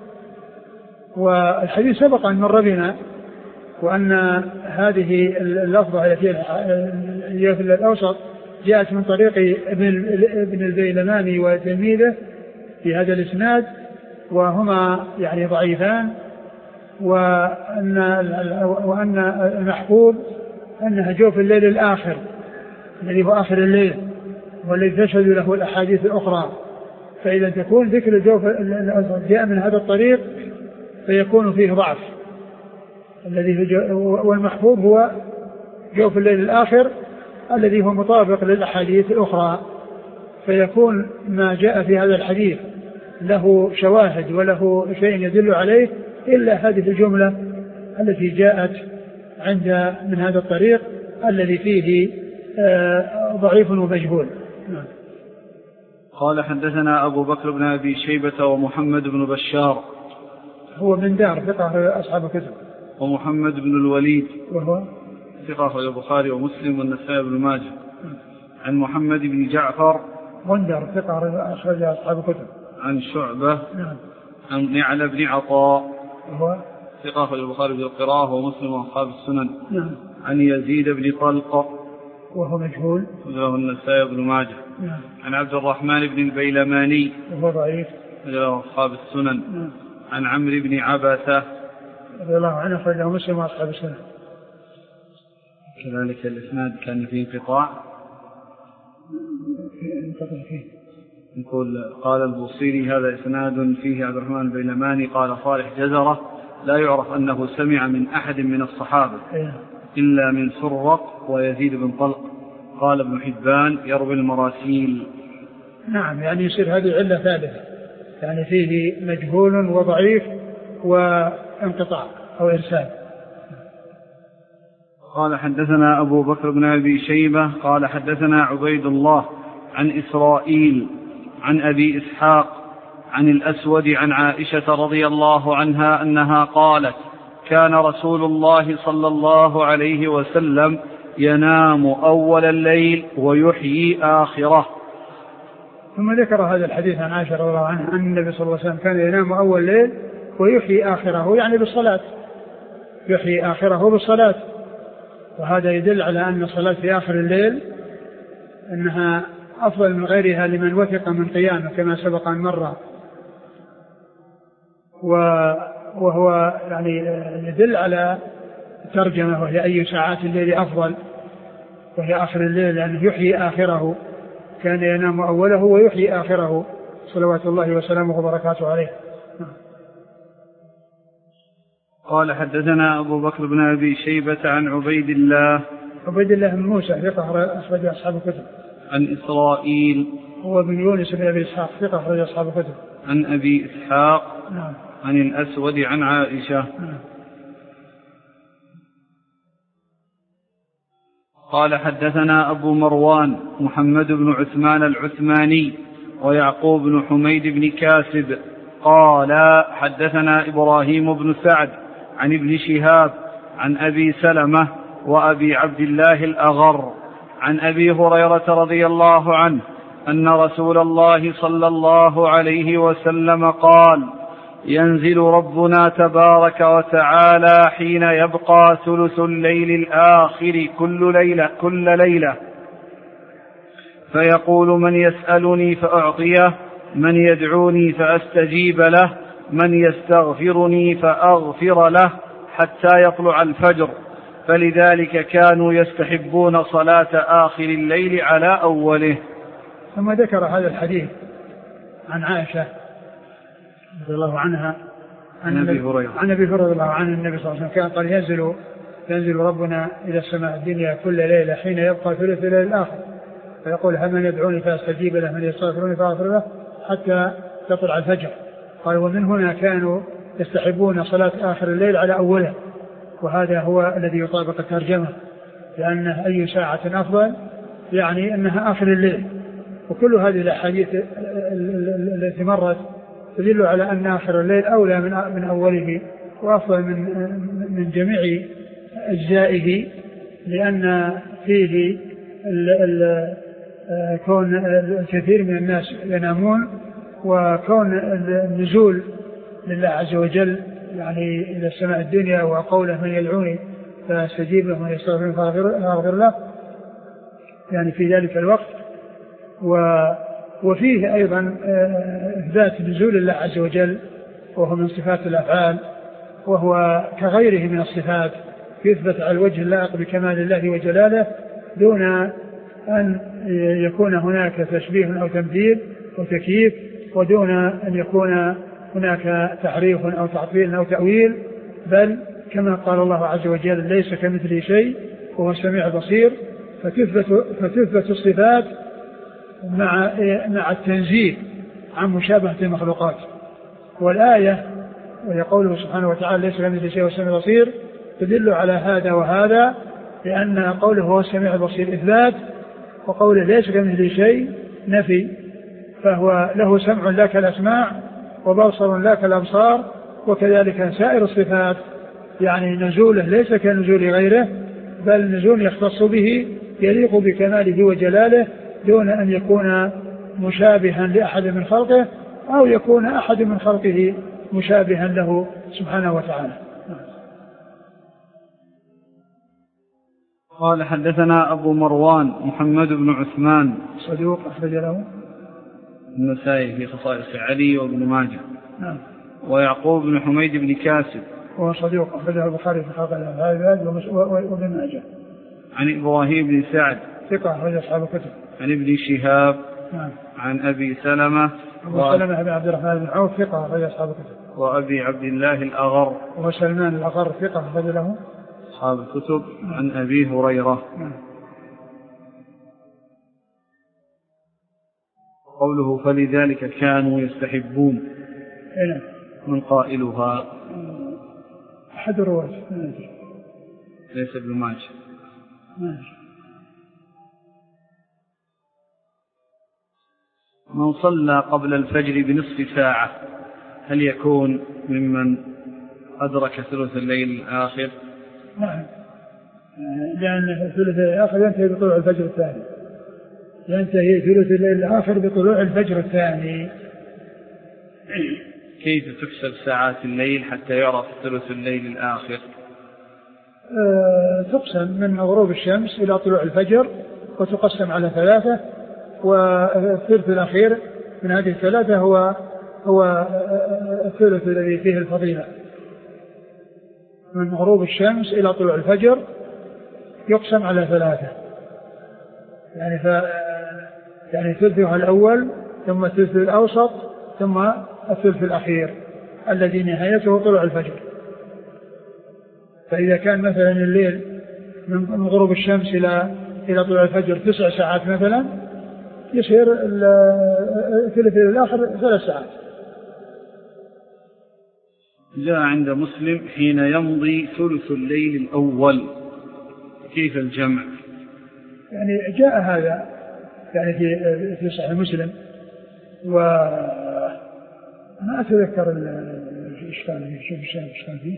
والحديث سبق أن مر بنا، وأن هذه اللفظة التي جوف الليل الأوسط جاءت من طريق ابن البيلماني وتلميذه في هذا الإسناد، وهما يعني ضعيفان، وأن المحفوظ أنها جوف الليل الآخر الذي هو آخر الليل، والذي تشهد له الأحاديث الأخرى. فإذا تكون ذكر جوف جاء من هذا الطريق فيكون فيه ضعف، والمحفوظ هو جوف الليل الآخر الذي هو مطابق للأحاديث الأخرى، فيكون ما جاء في هذا الحديث له شواهد وله شيء يدل عليه إلا هذه الجملة التي جاءت من هذا الطريق الذي فيه ضعيف ومجهول. قال: حدثنا أبو بكر بن أبي شيبة ومحمد بن بشار، هو من دار ثقة أصحاب الكتب. ومحمد بن الوليد، وهو ثقة البخاري ومسلم والنسائي بن ماجه. عن محمد بن جعفر، غندر، ثقة أخرج أصحاب الكتب. عن شعبة، نعم. عن يعلى بن عطاء، وهو ثقة البخاري بالقراءة ومسلم وأصحاب السنن. نعم. عن يزيد بن طلق، وهو مجهول، له النسائي بن ماجه. نعم. عن عبد الرحمن بن البيلماني، وهو ضعيف، له أصحاب السنن. نعم. عن عمرو بن عبسة رضي الله عنه أخرجه مسلم وأصحاب السنن. كذلك الإسناد كان فيه انقطاع. نقول: قال البوصيري: هذا إسناد فيه عبد الرحمن البيلماني قال صالح جزرة لا يعرف أنه سمع من أحد من الصحابة إلا من سرق ويزيد بن طلق. قال ابن حبان: يروي المراسيل. نعم، يعني يصير هذه علة ثالثة، يعني فيه مجهول وضعيف وانقطاع أو إرسال. قال: حدثنا أبو بكر بن أبي شيبة قال حدثنا عبيد الله عن إسرائيل عن أبي إسحاق عن الأسود عن عائشة رضي الله عنها أنها قالت: كان رسول الله صلى الله عليه وسلم ينام أول الليل ويحيي آخره. ثم ذكر هذا الحديث عن عائشة رضي الله عنها أن النبي صلى الله عليه وسلم كان ينام أول الليل ويحيي آخره، يعني بالصلاة، يحيي آخره بالصلاة. وهذا يدل على أن الصلاة في آخر الليل أنها أفضل من غيرها لمن وثق من قيامه كما سبق أن مر. وهو يعني يدل على ترجمة، وهي أي ساعات الليل أفضل، وهي آخر الليل، لأنه يحيي آخره، كان ينام أوله ويحيي آخره صلوات الله وسلامه وبركاته عليه. قال: حدثنا أبو بكر بن أبي شيبة عن عبيد الله بن موسى ثقة أخرج أصحاب الكتب. عن إسرائيل، هو بن يونس بن أبي إسحاق ثقة أخرج أصحاب الكتب. عن أبي إسحاق. نعم. عن الأسود عن عائشة. نعم. قال حدثنا أبو مروان محمد بن عثمان العثماني ويعقوب بن حميد بن كاسب قال حدثنا إبراهيم بن سعد عن ابن شهاب عن أبي سلمة وأبي عبد الله الأغر عن أبي هريرة رضي الله عنه أن رسول الله صلى الله عليه وسلم قال ينزل ربنا تبارك وتعالى حين يبقى ثلث الليل الآخر كل ليلة فيقول من يسألني فأعطيه من يدعوني فأستجيب له من يستغفرني فأغفر له حتى يطلع الفجر فلذلك كانوا يستحبون صلاة آخر الليل على أوله. ثم ذكر هذا الحديث عن عائشة رضي الله عنها عن أبي هريرة رضي الله عنه النبي صلى الله عليه وسلم كان قال ينزل ربنا إلى السماء الدنيا كل ليلة حين يبقى ثلث الليل الآخر فيقول هل من يدعوني فأستجيب له من يستغفرني فأغفر له حتى يطلع الفجر. قال ومن هنا كانوا يستحبون صلاة آخر الليل على أوله وهذا هو الذي يطابق الترجمة لأن أي ساعة أفضل يعني أنها آخر الليل. وكل هذه الأحاديث التي مرت تدل على أن آخر الليل أولى من أوله وأفضل من جميع أجزائه لأن فيه كون الكثير من الناس ينامون وكون النزول لله عز وجل يعني إلى السماء الدنيا وقوله من يدعوني فاستجيب له من يستغفرني فأغفر له يعني في ذلك الوقت. وفيه أيضا إثبات نزول الله عز وجل وهو من صفات الأفعال وهو كغيره من الصفات يثبت على الوجه اللائق بكمال الله وجلاله دون أن يكون هناك تشبيه أو تمثيل وتكييف ودون أن يكون هناك تحريف أو تعطيل أو تأويل بل كما قال الله عز وجل ليس كمثله شيء وهو السميع البصير فتثبت الصفات مع التنزيه عن مشابهة المخلوقات. والآية وهي قوله سبحانه وتعالى ليس كمثله شيء وهو السميع البصير تدل على هذا وهذا لأن قوله هو السميع البصير إثبات وقوله ليس كمثله شيء نفي فهو له سمع لا كالأسماع وبصر لا كالأبصار وكذلك سائر الصفات يعني نزوله ليس كنزول غيره بل نزول يختص به يليق بكماله وجلاله دون أن يكون مشابها لأحد من خلقه أو يكون أحد من خلقه مشابها له سبحانه وتعالى. قال حدثنا أبو مروان محمد بن عثمان صدوق أخرج له النسائي في خصائص علي وابن ماجه. نعم. ويعقوب بن حميد بن كاسب وهو صدوق أخرجه البخاري في خلق العباد وابن ماجه. عن إبراهيم بن سعد ثقة أخرج أصحاب الكتب. عن ابن شهاب. نعم. عن أبي سلمة سلمة بن عبد الرحمن بن عوف ثقة أخرج أصحاب الكتب. وأبي عبد الله الأغر وهو سلمان الأغر ثقة أخرج له أصحاب الكتب. عن أبي هريرة. نعم. قوله فلذلك كانوا يستحبون هنا من قائلها أحد الرواة ليس ابن ماجه. من صلى قبل الفجر بنصف ساعة هل يكون ممن أدرك ثلث الليل الآخر؟ نعم لأن ثلث الآخر ينتهي بطلوع الفجر الثاني ينتهي ثلث الليل الآخر بطلوع الفجر الثاني. كيف تحسب ساعات الليل حتى يعرف ثلث الليل الآخر؟ تقسم من غروب الشمس إلى طلوع الفجر وتقسم على 3 والثلث الأخير من هذه 3 هو الثلث الذي فيه الفضيلة من غروب الشمس إلى طلوع الفجر يقسم على 3 يعني ثلثها الأول ثم الثلث الأوسط ثم الثلث الأخير الذي نهايته طلوع الفجر. فإذا كان مثلا الليل من غروب الشمس إلى طلوع الفجر 9 ساعات مثلا يصير الثلث الآخر 3 ساعات. جاء عند مسلم حين يمضي ثلث الليل الأول، كيف الجمع؟ يعني جاء هذا يعني في صحيح مسلم، وما أتذكر الإشكال فيه،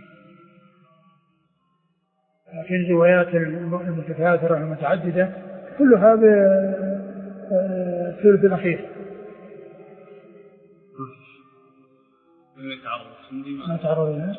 لكن الروايات المتكاثرة المتعددة كلها بالثلث الأخير. ما تعرض لها.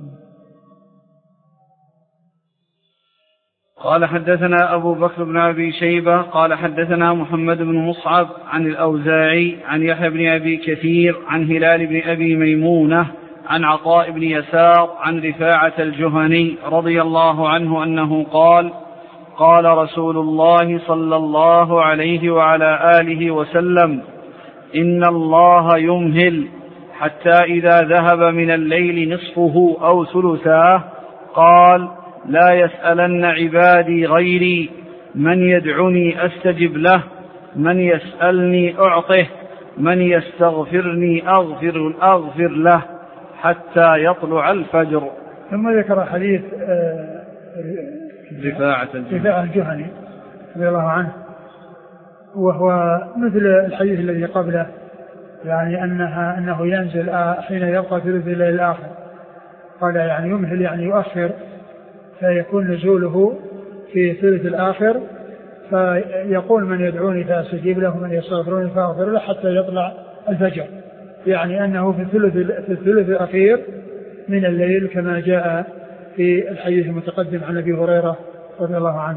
قال حدثنا أبو بكر بن أبي شيبة قال حدثنا محمد بن مصعب عن الأوزاعي عن يحيى بن أبي كثير عن هلال بن أبي ميمونة عن عطاء بن يسار عن رفاعة الجهني رضي الله عنه أنه قال: قال رسول الله صلى الله عليه وعلى آله وسلم: إن الله يمهل حتى إذا ذهب من الليل نصفه أو ثلثاه قال: لا يسألن عبادي غيري، من يدعني أستجب له، من يسألني أعطه، من يستغفرني أغفر له، حتى يطلع الفجر. ثم ذكر حديث رفاعة الجهني رضي الله عنه، وهو مثل الحديث الذي قبله، يعني أنه ينزل حين يبقى ثلث الليل الآخر. قال يعني يمهل يعني يؤخر، فيكون نزوله في ثلث الآخر، فيقول: من يدعوني فأستجيب له، من يستغفرني فأغفر له، حتى يطلع الفجر. يعني أنه في الثلث الأخير من الليل، كما جاء في الحديث المتقدم عن أبي هريرة رضي الله عنه.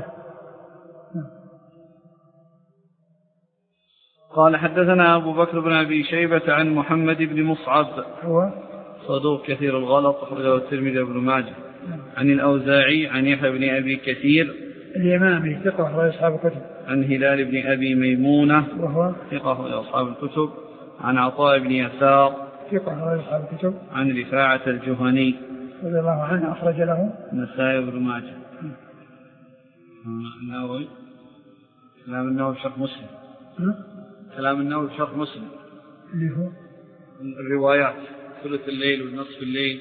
قال حدثنا أبو بكر بن أبي شيبة عن محمد بن مصعب، هو صدوق كثير الغلط، أخرجه الترمذي وابن ماجه. عن الأوزاعي عن يحيى بن أبي كثير اليمامي ثقة أخرج أصحاب الكتب. عن هلال بن أبي ميمونة وهو ثقة أخرج أصحاب الكتب. عن عطاء بن يسار ثقة أخرج أصحاب الكتب. عن رفاعة الجهني رضي الله عنه أخرج له النسائي وابن ماجه. النووي كلام النووي شرح مسلم. كلام النووي شرح مسلم اللي هو الروايات ثلث الليل ونصف الليل.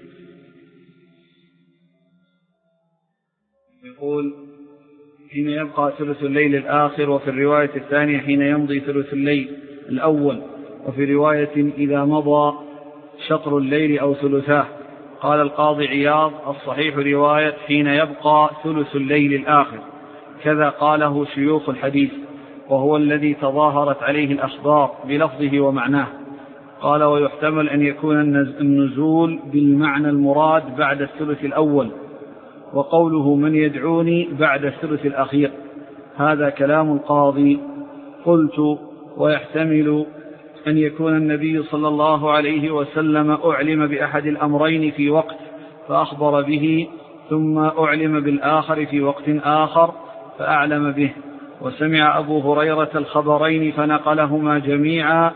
يقول: حين يبقى ثلث الليل الآخر، وفي الرواية الثانية حين يمضي ثلث الليل الأول، وفي رواية إذا مضى شطر الليل أو ثلثاه. قال القاضي عياض: الصحيح رواية حين يبقى ثلث الليل الآخر، كذا قاله شيوخ الحديث، وهو الذي تظاهرت عليه الأخبار بلفظه ومعناه. قال: ويحتمل أن يكون النزول بالمعنى المراد بعد الثلث الأول، وقوله من يدعوني بعد الثلث الأخير، هذا كلام القاضي. قلت: ويحتمل أن يكون النبي صلى الله عليه وسلم أعلم بأحد الأمرين في وقت فأخبر به، ثم أعلم بالآخر في وقت آخر فأعلم به، وسمع أبو هريرة الخبرين فنقلهما جميعا،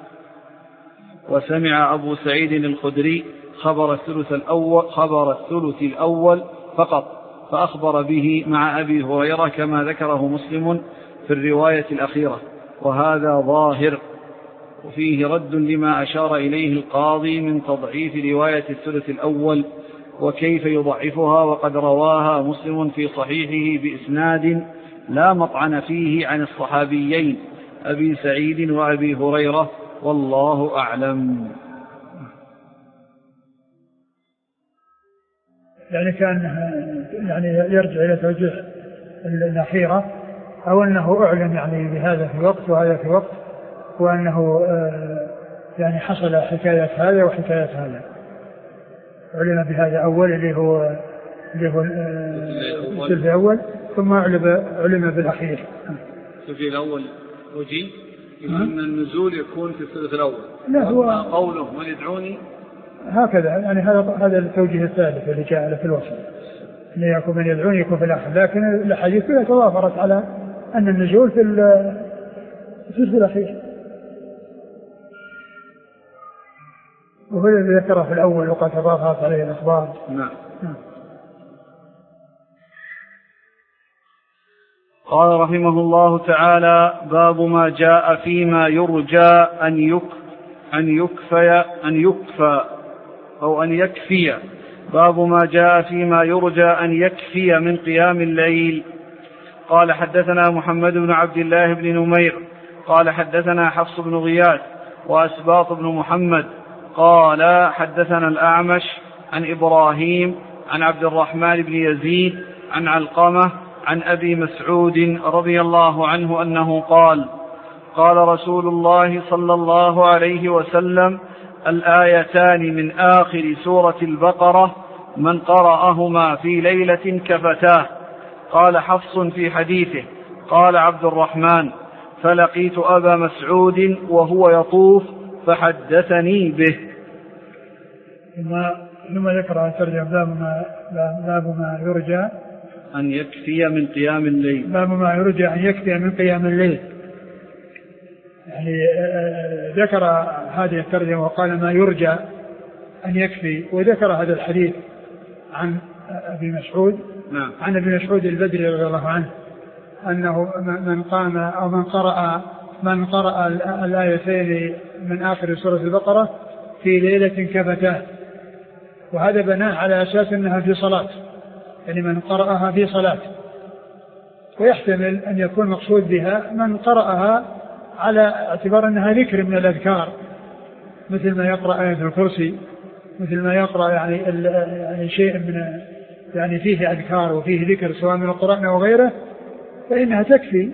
وسمع أبو سعيد الخدري خبر الثلث الأول فقط فأخبر به مع أبي هريرة كما ذكره مسلم في الرواية الأخيرة، وهذا ظاهر. وفيه رد لما أشار إليه القاضي من تضعيف رواية الثلث الأول وكيف يضعفها، وقد رواها مسلم في صحيحه بإسناد لا مطعن فيه عن الصحابيين أبي سعيد وأبي هريرة، والله أعلم. يعني كان يعني يرجع إلى توجيه الأخيرة، أو أنه أعلم يعني بهذا في وقت وهذا في وقت، وأنه يعني حصل حكاية هذا وحكاية هذا. علم بهذا أول اللي هو الثلث الأول، ثم علم بالأخير. الثلث الأول وجي إن النزول يكون في الثلث الأول. لا، هو قوله من يدعوني هكذا، يعني هذا التوجيه الثالث اللي جاء في الوصف، أن يكون من يدعوني يكون في الآخر، لكن الحديث كلها تضافرت على أن النزول في الثلث الأخير، وهو الذي ذكره في الأول وقد تضافرت عليه الأخبار. نعم. قال رحمه الله تعالى: باب ما جاء فيما يرجى أن يكفي. باب ما جاء فيما يرجى أن يكفي من قيام الليل. قال: حدثنا محمد بن عبد الله بن نمير قال: حدثنا حفص بن غياث وأسباط بن محمد قال: حدثنا الأعمش عن إبراهيم عن عبد الرحمن بن يزيد عن علقمة عن أبي مسعود رضي الله عنه أنه قال: قال رسول الله صلى الله عليه وسلم: الآيتان من آخر سورة البقرة من قرأهما في ليلة كفتاه. قال حفص في حديثه: قال عبد الرحمن: فلقيت أبا مسعود وهو يطوف فحدثني به. ثم ذكر باب ما يرجى أن يكفي من قيام الليل. باب ما يرجى أن يكفي من قيام الليل، يعني ذكر هذه الترجمة وقال ما يرجى أن يكفي، وذكر هذا الحديث عن أبي مسعود. نعم. عن أبي مسعود البدري رضي الله عنه أنه من قام أو من قرأ الآيتين من آخر سورة البقرة في ليلة كفتاه، وهذا بناه على أساس أنها في صلاة، يعني من قرأها في صلاة، ويحتمل أن يكون مقصود بها من قرأها على اعتبار أنها ذكر من الأذكار، مثل ما يقرأ آية الكرسي، مثل ما يقرأ يعني شيء من يعني فيه أذكار وفيه ذكر سواء من القرآن أو غيره، فإنها تكفي.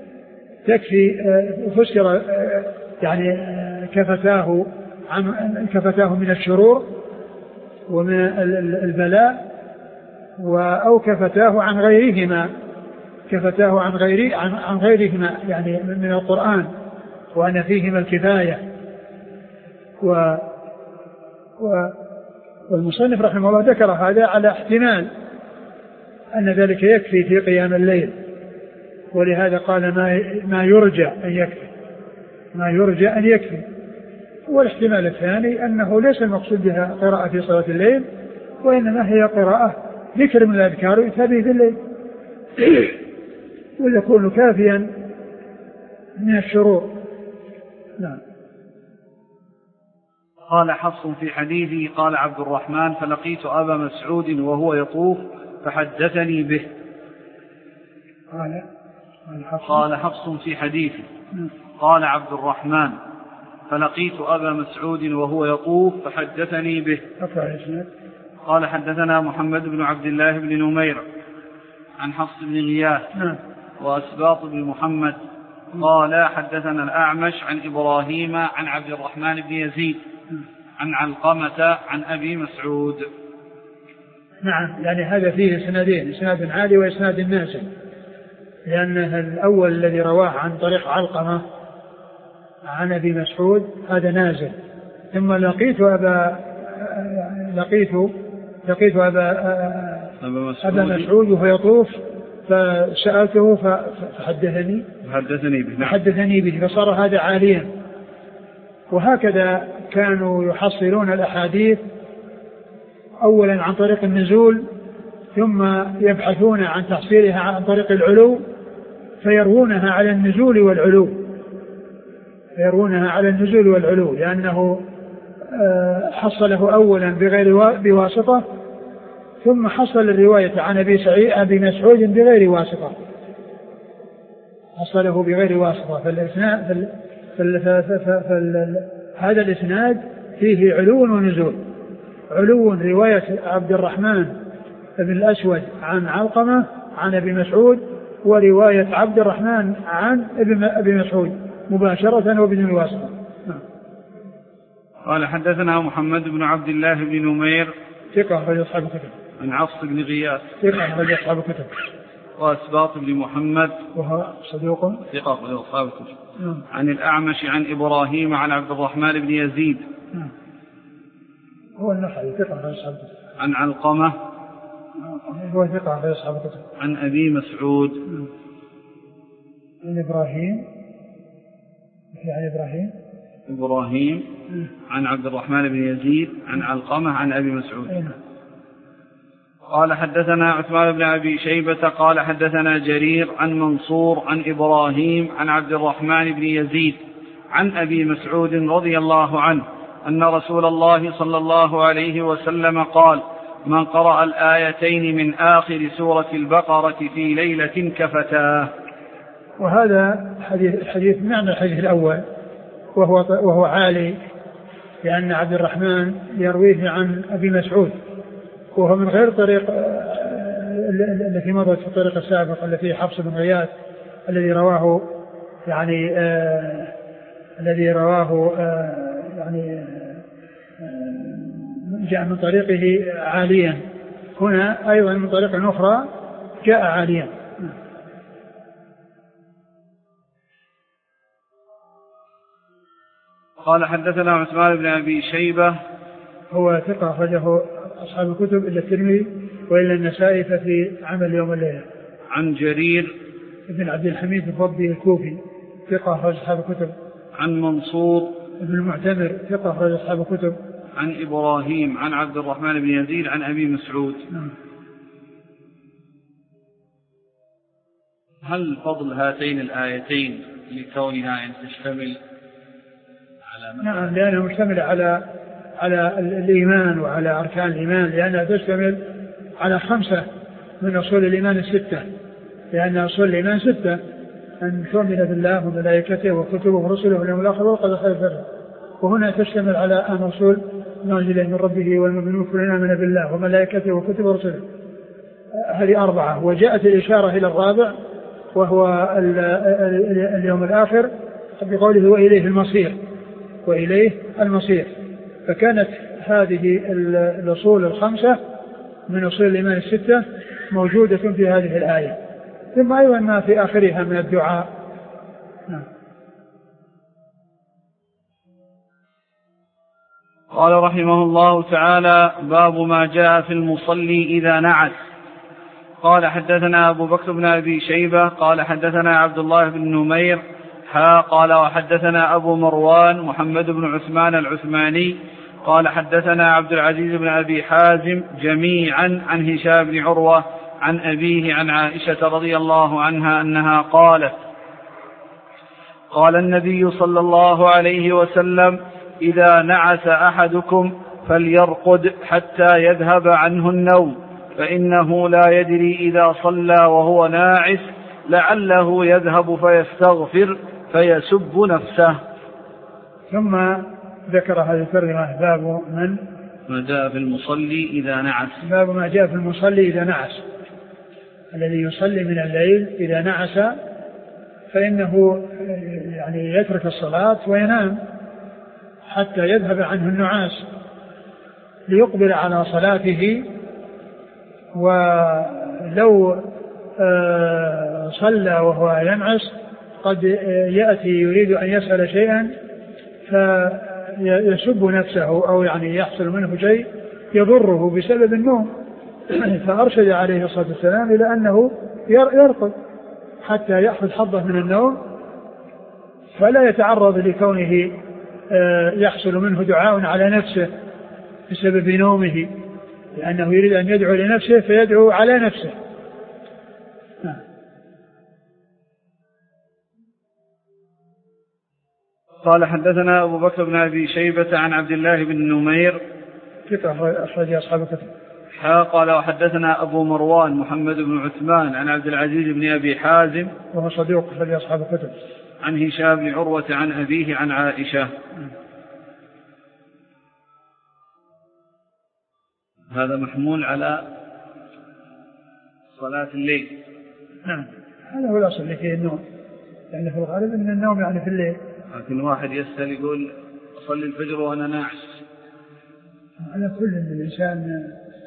فسر يعني كفتاه من الشرور ومن البلاء، أو كفتاه عن غيرهما، عن غيرهما يعني من القرآن، وأن فيهما الكفاية. والمصنف رحمه الله ذكر هذا على احتمال أن ذلك يكفي في قيام الليل، ولهذا قال ما يرجى أن يكفي. والاحتمال الثاني أنه ليس المقصود بها قراءة في صلاة الليل، وإنما هي قراءة ذكر من الأذكار يتابع في الليل ويكون كافيا من الشرور. نعم. قال حفص في حديثه: قال عبد الرحمن: فلقيت أبا مسعود وهو يطوف فحدثني به. قال حفص في حديثه: قال عبد الرحمن: فلقيت أبا مسعود وهو يطوف فحدثني به. قال: حدثنا محمد بن عبد الله بن نمير عن حفص بن غياث وأسباط بن محمد قال: حدثنا الأعمش عن إبراهيم عن عبد الرحمن بن يزيد عن علقمة عن أبي مسعود. نعم، يعني هذا فيه اسنادين، اسناد عالي واسناد نازل، لأن الأول الذي رواه عن طريق علقمة عن أبي مسعود هذا نازل. ثم لقيت أبا مسعود وهو يطوف فسألته فحدثني به، فصار هذا عاليا. وهكذا كانوا يحصلون الأحاديث أولا عن طريق النزول، ثم يبحثون عن تحصيلها عن طريق العلو فيروونها على النزول والعلو، لأنه حصله أولا بواسطة، ثم حصل الرواية عن أبي مسعود بغير واسطة، حصله بغير واسطة. هذا الإسناد فيه علو ونزول. علو رواية عبد الرحمن بن الأسود عن علقمة عن أبي مسعود، ورواية عبد الرحمن عن أبي مسعود مباشرة وبدون الواسطة. قال: حدثنا محمد بن عبد الله بن نمير ثقة أخرج أصحاب الكتب. عن حفص بن غياث ثقة أخرج أصحاب الكتب. وأسباط بن محمد وهو صدوق ثقة أخرج أصحاب الكتب. عن الأعمش عن إبراهيم عن عبد الرحمن بن يزيد هو النخعي ثقة أخرج أصحاب الكتب. عن علقمة هو ثقة أخرج أصحاب الكتب. عن أبي مسعود عن إبراهيم عن عن عبد الرحمن بن يزيد عن علقمة عن أبي مسعود. قال حدثنا عثمان بن أبي شيبة قال حدثنا جرير عن منصور عن إبراهيم عن عبد الرحمن بن يزيد عن أبي مسعود رضي الله عنه أن رسول الله صلى الله عليه وسلم قال: من قرأ الآيتين من آخر سورة البقرة في ليلة كفتاه. وهذا حديث معنى الحديث الأول وهو عالي، لأن عبد الرحمن يرويه عن أبي مسعود، وهو من غير طريق التي مضت في الطريق السابق التي حفص بن غياث الذي رواه جاء من طريقه عاليا. هنا أيضا من طريق أخرى جاء عاليا. قال حدثنا عثمان بن أبي شيبة هو ثقة أخرجه أصحاب الكتب إلا الترمذي وإلا النسائي ففي عمل يوم الليلة. عن جرير بن عبد الحميد الضبي الكوفي ثقة أخرج أصحاب الكتب. عن منصور بن المعتمر ثقة أخرج أصحاب الكتب. عن إبراهيم عن عبد الرحمن بن يزيد عن أبي مسعود. هل فضل هاتين الآيتين لكونها أن تشتمل على نعم، لأنها مشتملة على الإيمان وعلى أركان الإيمان، لأنها تشتمل على 5 من أصول الإيمان الستة، لأن أصول الإيمان 6: أن تؤمن بالله وملائكته وكتبه ورسله واليوم الآخر والقدر خير وشر. وهنا تشتمل على أن أصول ما أنزل من ربه والمؤمنون كلنا آمن بالله وملائكته وكتبه ورسله. هذه 4، وجاءت الإشارة إلى الرابع وهو اليوم الآخر بقوله وإليه المصير. فكانت هذه الأصول 5 من أصول الإيمان الستة موجودة في هذه الآية، ثم أيضا ما في آخرها من الدعاء. قال رحمه الله تعالى: باب ما جاء في المصلي إذا نعس. قال حدثنا أبو بكر بن أبي شيبة قال حدثنا عبد الله بن نمير قال وحدثنا أبو مروان محمد بن عثمان العثماني قال حدثنا عبد العزيز بن أبي حازم جميعا عن هشام بن عروة عن أبيه عن عائشة رضي الله عنها أنها قالت: قال النبي صلى الله عليه وسلم: إذا نعس أحدكم فليرقد حتى يذهب عنه النوم، فإنه لا يدري إذا صلى وهو ناعس لعله يذهب فيستغفر فيسب نفسه. ثم ذكر هذه الترجمة: باب ما جاء في المصلي إذا نعس. باب ما جاء في المصلي إذا نعس، الذي يصلي من الليل إذا نعس فإنه يترك الصلاة وينام حتى يذهب عنه النعاس ليقبل على صلاته. ولو صلى وهو ينعس قد يأتي يريد أن يسأل شيئا فيسب نفسه أو يحصل منه شيء يضره بسبب النوم، فأرشد عليه الصلاة والسلام إلى أنه يرقد حتى يأخذ حظه من النوم، فلا يتعرض لكونه يحصل منه دعاء على نفسه بسبب نومه، لأنه يريد أن يدعو لنفسه فيدعو على نفسه. قال حدثنا أبو بكر بن أبي شيبة عن عبد الله بن نمير أخرج أصحاب الكتب. قال وحدثنا أبو مروان محمد بن عثمان عن عبد العزيز بن أبي حازم وهو صديق أخرج أصحاب الكتب. عن هشام بن عروة عن أبيه عن عائشة. هذا محمول على صلاة الليل. نعم، هذا هو الأصل اللي فيه النوم، لأن في الغالب أن النوم في الليل. لكن واحد يسأل يقول أصلي الفجر وأنا ناعس. على كل الإنسان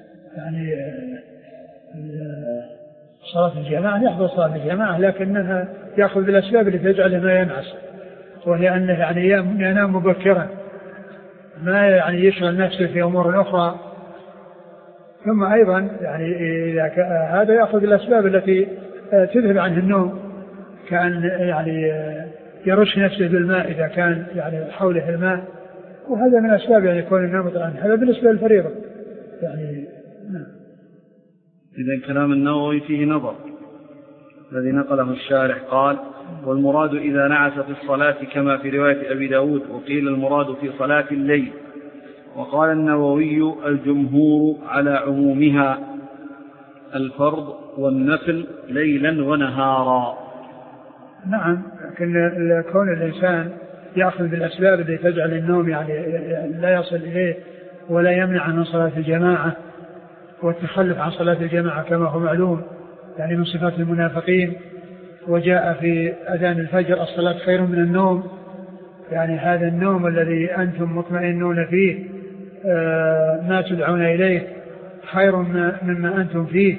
صلاة الجماعة يحضر صلاة الجماعة، لكنها يأخذ بالأسباب اللي تجعله ما ينعس، وهي أنه ينام مبكرا، ما يشغل نفسه في أمور أخرى. ثم أيضا هذا يأخذ بالأسباب التي تذهب عنه النوم، كان يرش نفسه بالماء إذا كان حوله الماء، وهذا من أسباب يكون النوم عنه. هذا بالنسبة للفريضة نعم. إذن كلام النووي فيه نظر الذي نقله الشارح. قال: والمراد إذا نعس في الصلاة كما في رواية أبي داود، وقيل المراد في صلاة الليل. وقال النووي: الجمهور على عمومها الفرض والنفل ليلا ونهارا. نعم، لكن كون الإنسان يأخذ بالأسباب التي تجعل النوم يعني لا يصل إليه ولا يمنع من صلاة الجماعة، والتخلف عن صلاة الجماعة كما هو معلوم يعني من صفات المنافقين. وجاء في أذان الفجر: الصلاة خير من النوم. يعني هذا النوم الذي أنتم مطمئنون فيه ما تدعون إليه خير مما أنتم فيه.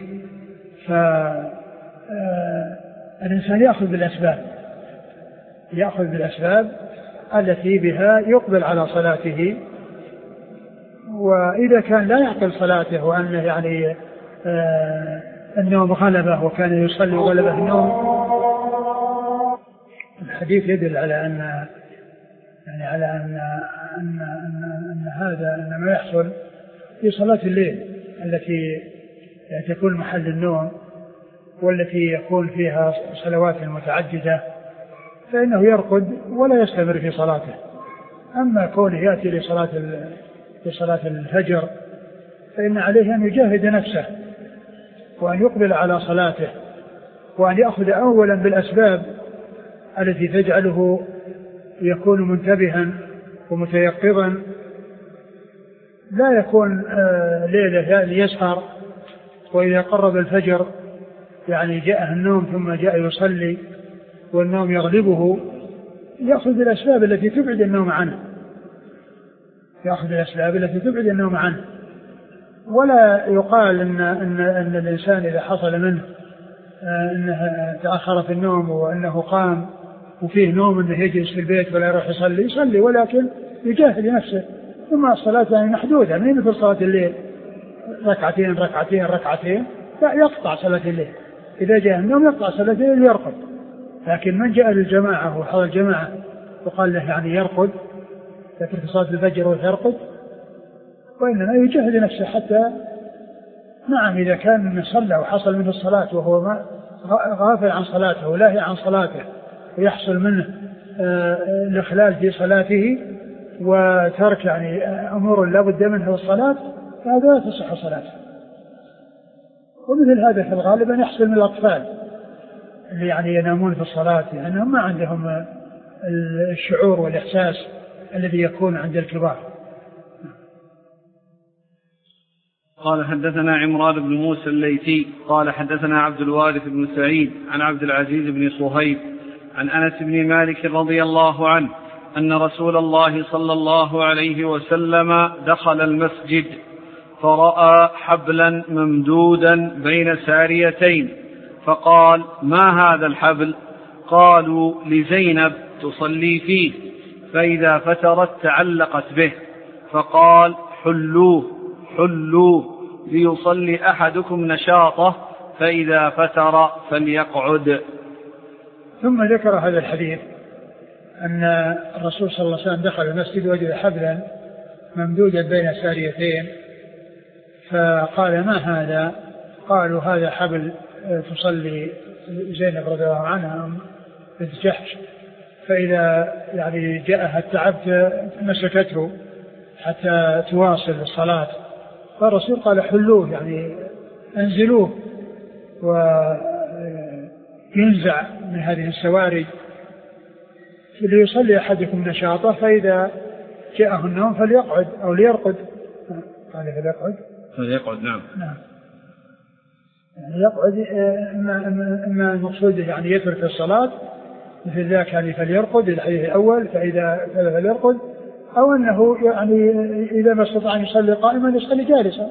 فالإنسان يأخذ بالأسباب التي بها يقبل على صلاته. وإذا كان لا يعقل صلاته وأنه يعني النوم غلبه وكان يصلي وغلبه النوم، الحديث يدل على أن هذا ما يحصل في صلاة الليل التي تكون محل النوم والتي يكون فيها صلوات متعددة، فإنه يرقد ولا يستمر في صلاته. أما كونه يأتي لصلاة الفجر فإن عليه أن يجاهد نفسه وأن يقبل على صلاته وأن يأخذ أولا بالأسباب التي تجعله يكون منتبها ومتيقظا، لا يكون ليلة يسهر وإذا قرب الفجر يعني جاءه النوم ثم جاء يصلي والنوم يغلبه. يأخذ بالأسباب التي تبعد النوم عنه، ولا يقال أن الإنسان إذا حصل منه أنه تأخر في النوم وأنه قام وفيه نوم أنه يجلس في البيت ولا يروح يصلي، ولكن يجاهد نفسه. ثم الصلاة يعني محدودة، من مثل صلاة الليل ركعتين لا يقطع صلاة الليل. إذا جاء النوم يقطع صلاة الليل ويرقد. لكن من جاء للجماعة وحضر الجماعة وقال له يعني يرقد يترك صلاة الفجر ويرقد، وإنما يجاهد نفسه حتى نعم إذا كان صلى وحصل منه الصلاة وهو غافل عن صلاته ولاهي عن صلاته ويحصل منه الإخلال في صلاته وترك يعني أمور لا بد منها الصلاة، فهذا لا تصح صلاته. ومثل هذا في الغالب أن يحصل من الأطفال اللي يعني ينامون في الصلاة لأنهم ما عندهم الشعور والإحساس الذي يكون عند الكبار. قال: حدثنا عمران بن موسى الليثي قال: حدثنا عبد الوارث بن سعيد عن عبد العزيز بن صهيب عن أنس بن مالك رضي الله عنه أن رسول الله صلى الله عليه وسلم دخل المسجد فرأى حبلا ممدودا بين ساريتين، فقال: ما هذا الحبل؟ قالوا: لزينب تصلي فيه، فإذا فترت تعلقت به. فقال: حلوه ليصلي أحدكم نشاطه، فإذا فتر فليقعد. ثم ذكر هذا الحديث أن الرسول صلى الله عليه وسلم دخل المسجد وجد حبلا ممدودا بين ساريتين، فقال: ما هذا؟ قالوا: هذا حبل تصلي زينب رضي الله عنها بنت جحش، فإذا يعني جاءها التعب مسكته حتى تواصل الصلاة. فالرسول قال: حلوه يعني انزلوه وينزع من هذه السواري ليصلي أحدكم نشاطه، فإذا جاءه النوم فليقعد أو ليرقد. قال: فليقعد. نعم. يعني يقعد، إما المقصود يعني يترك الصلاة مثل ذاك يعني فليرقد الحديث الأول فإذا فليرقد، أو أنه يعني إذا ما استطاع أن يصلي قائما يصلي جالسا.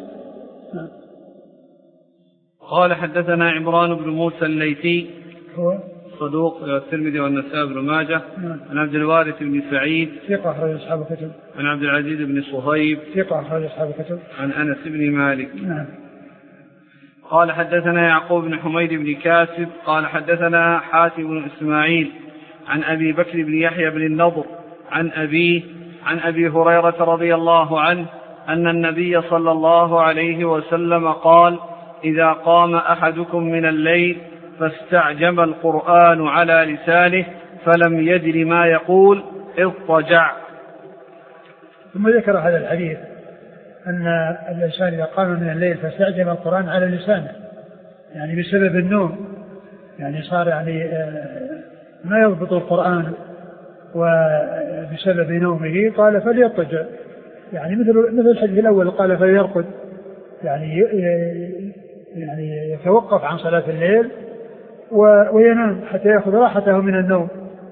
قال: حدثنا عمران بن موسى الليثي هو صدوق الترمذي والنسائي بن ماجه عن عبد الوارث بن سعيد ثقة أخرج أصحاب الكتب عن عبد العزيز بن صهيب ثقة أخرج أصحاب الكتب عن أنس بن مالك. نعم. قال: حدثنا يعقوب بن حميد بن كاسب قال: حدثنا حاتم بن إسماعيل عن أبي بكر بن يحيى بن النضر عن أبيه عن أبي هريرة رضي الله عنه أن النبي صلى الله عليه وسلم قال: إذا قام أحدكم من الليل فاستعجم القرآن على لسانه فلم يدر ما يقول اضطجع. ثم ذكر هذا الحديث أن الإنسان إذا قام من الليل فاستعجم القرآن على لسانه يعني بسبب النوم، يعني صار يعني ما يضبط القرآن وبسبب نومه قال فليضطجع، يعني مثل الحديث الأول قال فليرقد، يعني يتوقف عن صلاة الليل وينام حتى يأخذ راحته من النوم.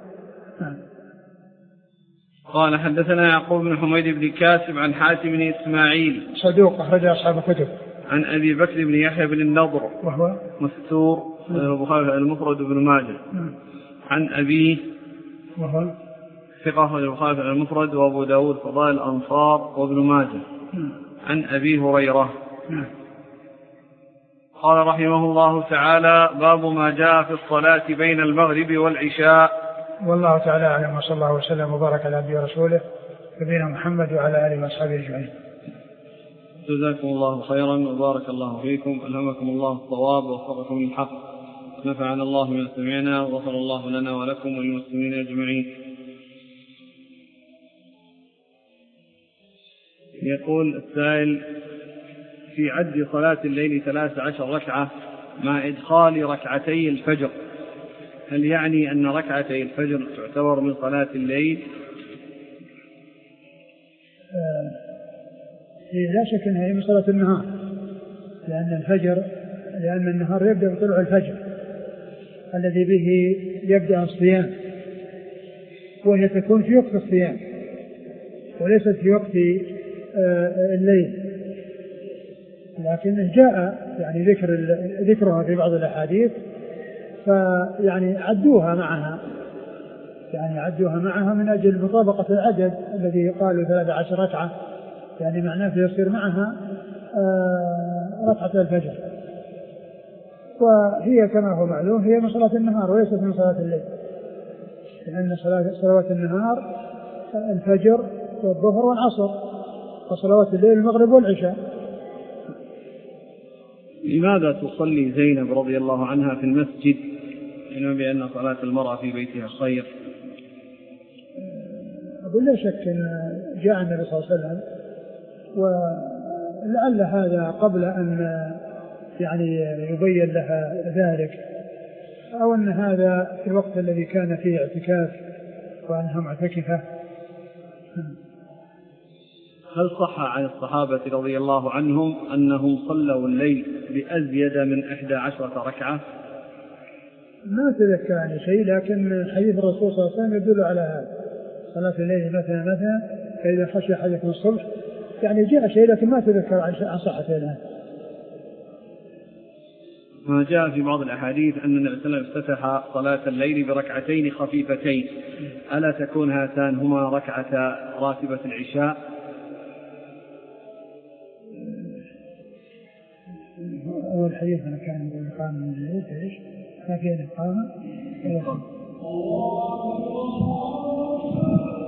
قال حدثنا يعقوب بن حميد بن كاسب عن حاتم بن إسماعيل صدوق أخرج أصحاب الكتب. عن أبي بكر بن يحيى بن النضر وهو مستور البخاري المفرد بن ماجه. عن أبيه وهو ثقة البخاري المفرد وأبو داود فضائل الأنصار وابن ماجه. عن أبي هريرة قال رحمه الله تعالى باب ما جاء في الصلاة بين المغرب والعشاء. والله تعالى أعلم وصلى الله وسلم وبارك على عبده ورسوله نبينا محمد وعلى آله وأصحابه أجمعين. جزاكم الله خيرا وبارك الله فيكم، ألهمكم الله الصواب ووفقكم للحق، نفعنا الله بما سمعنا وغفر الله لنا ولكم وللمسلمين أجمعين. يقول السائل في عد صلاة الليل 13 ركعة مع إدخال ركعتي الفجر، هل يعني أن ركعتي الفجر تعتبر من صلاة الليل؟ لا شك أنها هي من صلاة النهار، لأن النهار يبدأ بطلوع الفجر الذي به يبدأ الصيام، وهي تكون في وقت الصيام وليست في وقت الليل، لكن جاء يعني ذكرها في بعض الأحاديث فيعني عدوها معها من أجل مطابقة العدد الذي قالوا 13 ركعة، يعني معناه فيصير معها ركعة الفجر، وهي كما هو معلوم هي من صلاة النهار وليست من صلاة الليل، لأن صلوات النهار الفجر والظهر والعصر، وصلوات الليل المغرب والعشاء. لماذا تصلي زينب رضي الله عنها في المسجد إنما بأن صلاة المرأة في بيتها خير؟ أقول لا شك أن جاء النبي صلى الله عليه وسلم ولعل هذا قبل أن يعني يبين لها ذلك، أو أن هذا في الوقت الذي كان فيه اعتكاف وأنها معتكفة. هل صح عن الصحابة رضي الله عنهم أنهم صلوا الليل بأزيد من 11 ركعة؟ ما تذكر عن شيء، لكن حديث الرسول صلى الله عليه وسلم يدل على هذا، صلاة الليل مثلا فإذا خشي أحدكم الصبح، يعني جاء شيء لكن ما تذكر عن صحته الآن. ما جاء في بعض الأحاديث أن النبي صلى الله عليه وسلم افتتح صلاة الليل بركعتين خفيفتين، ألا تكون هاتان هما ركعة راتبة العشاء؟ أول حديث أنا كان يقول إقامة من الليل إيش؟ ما فيها إقامة.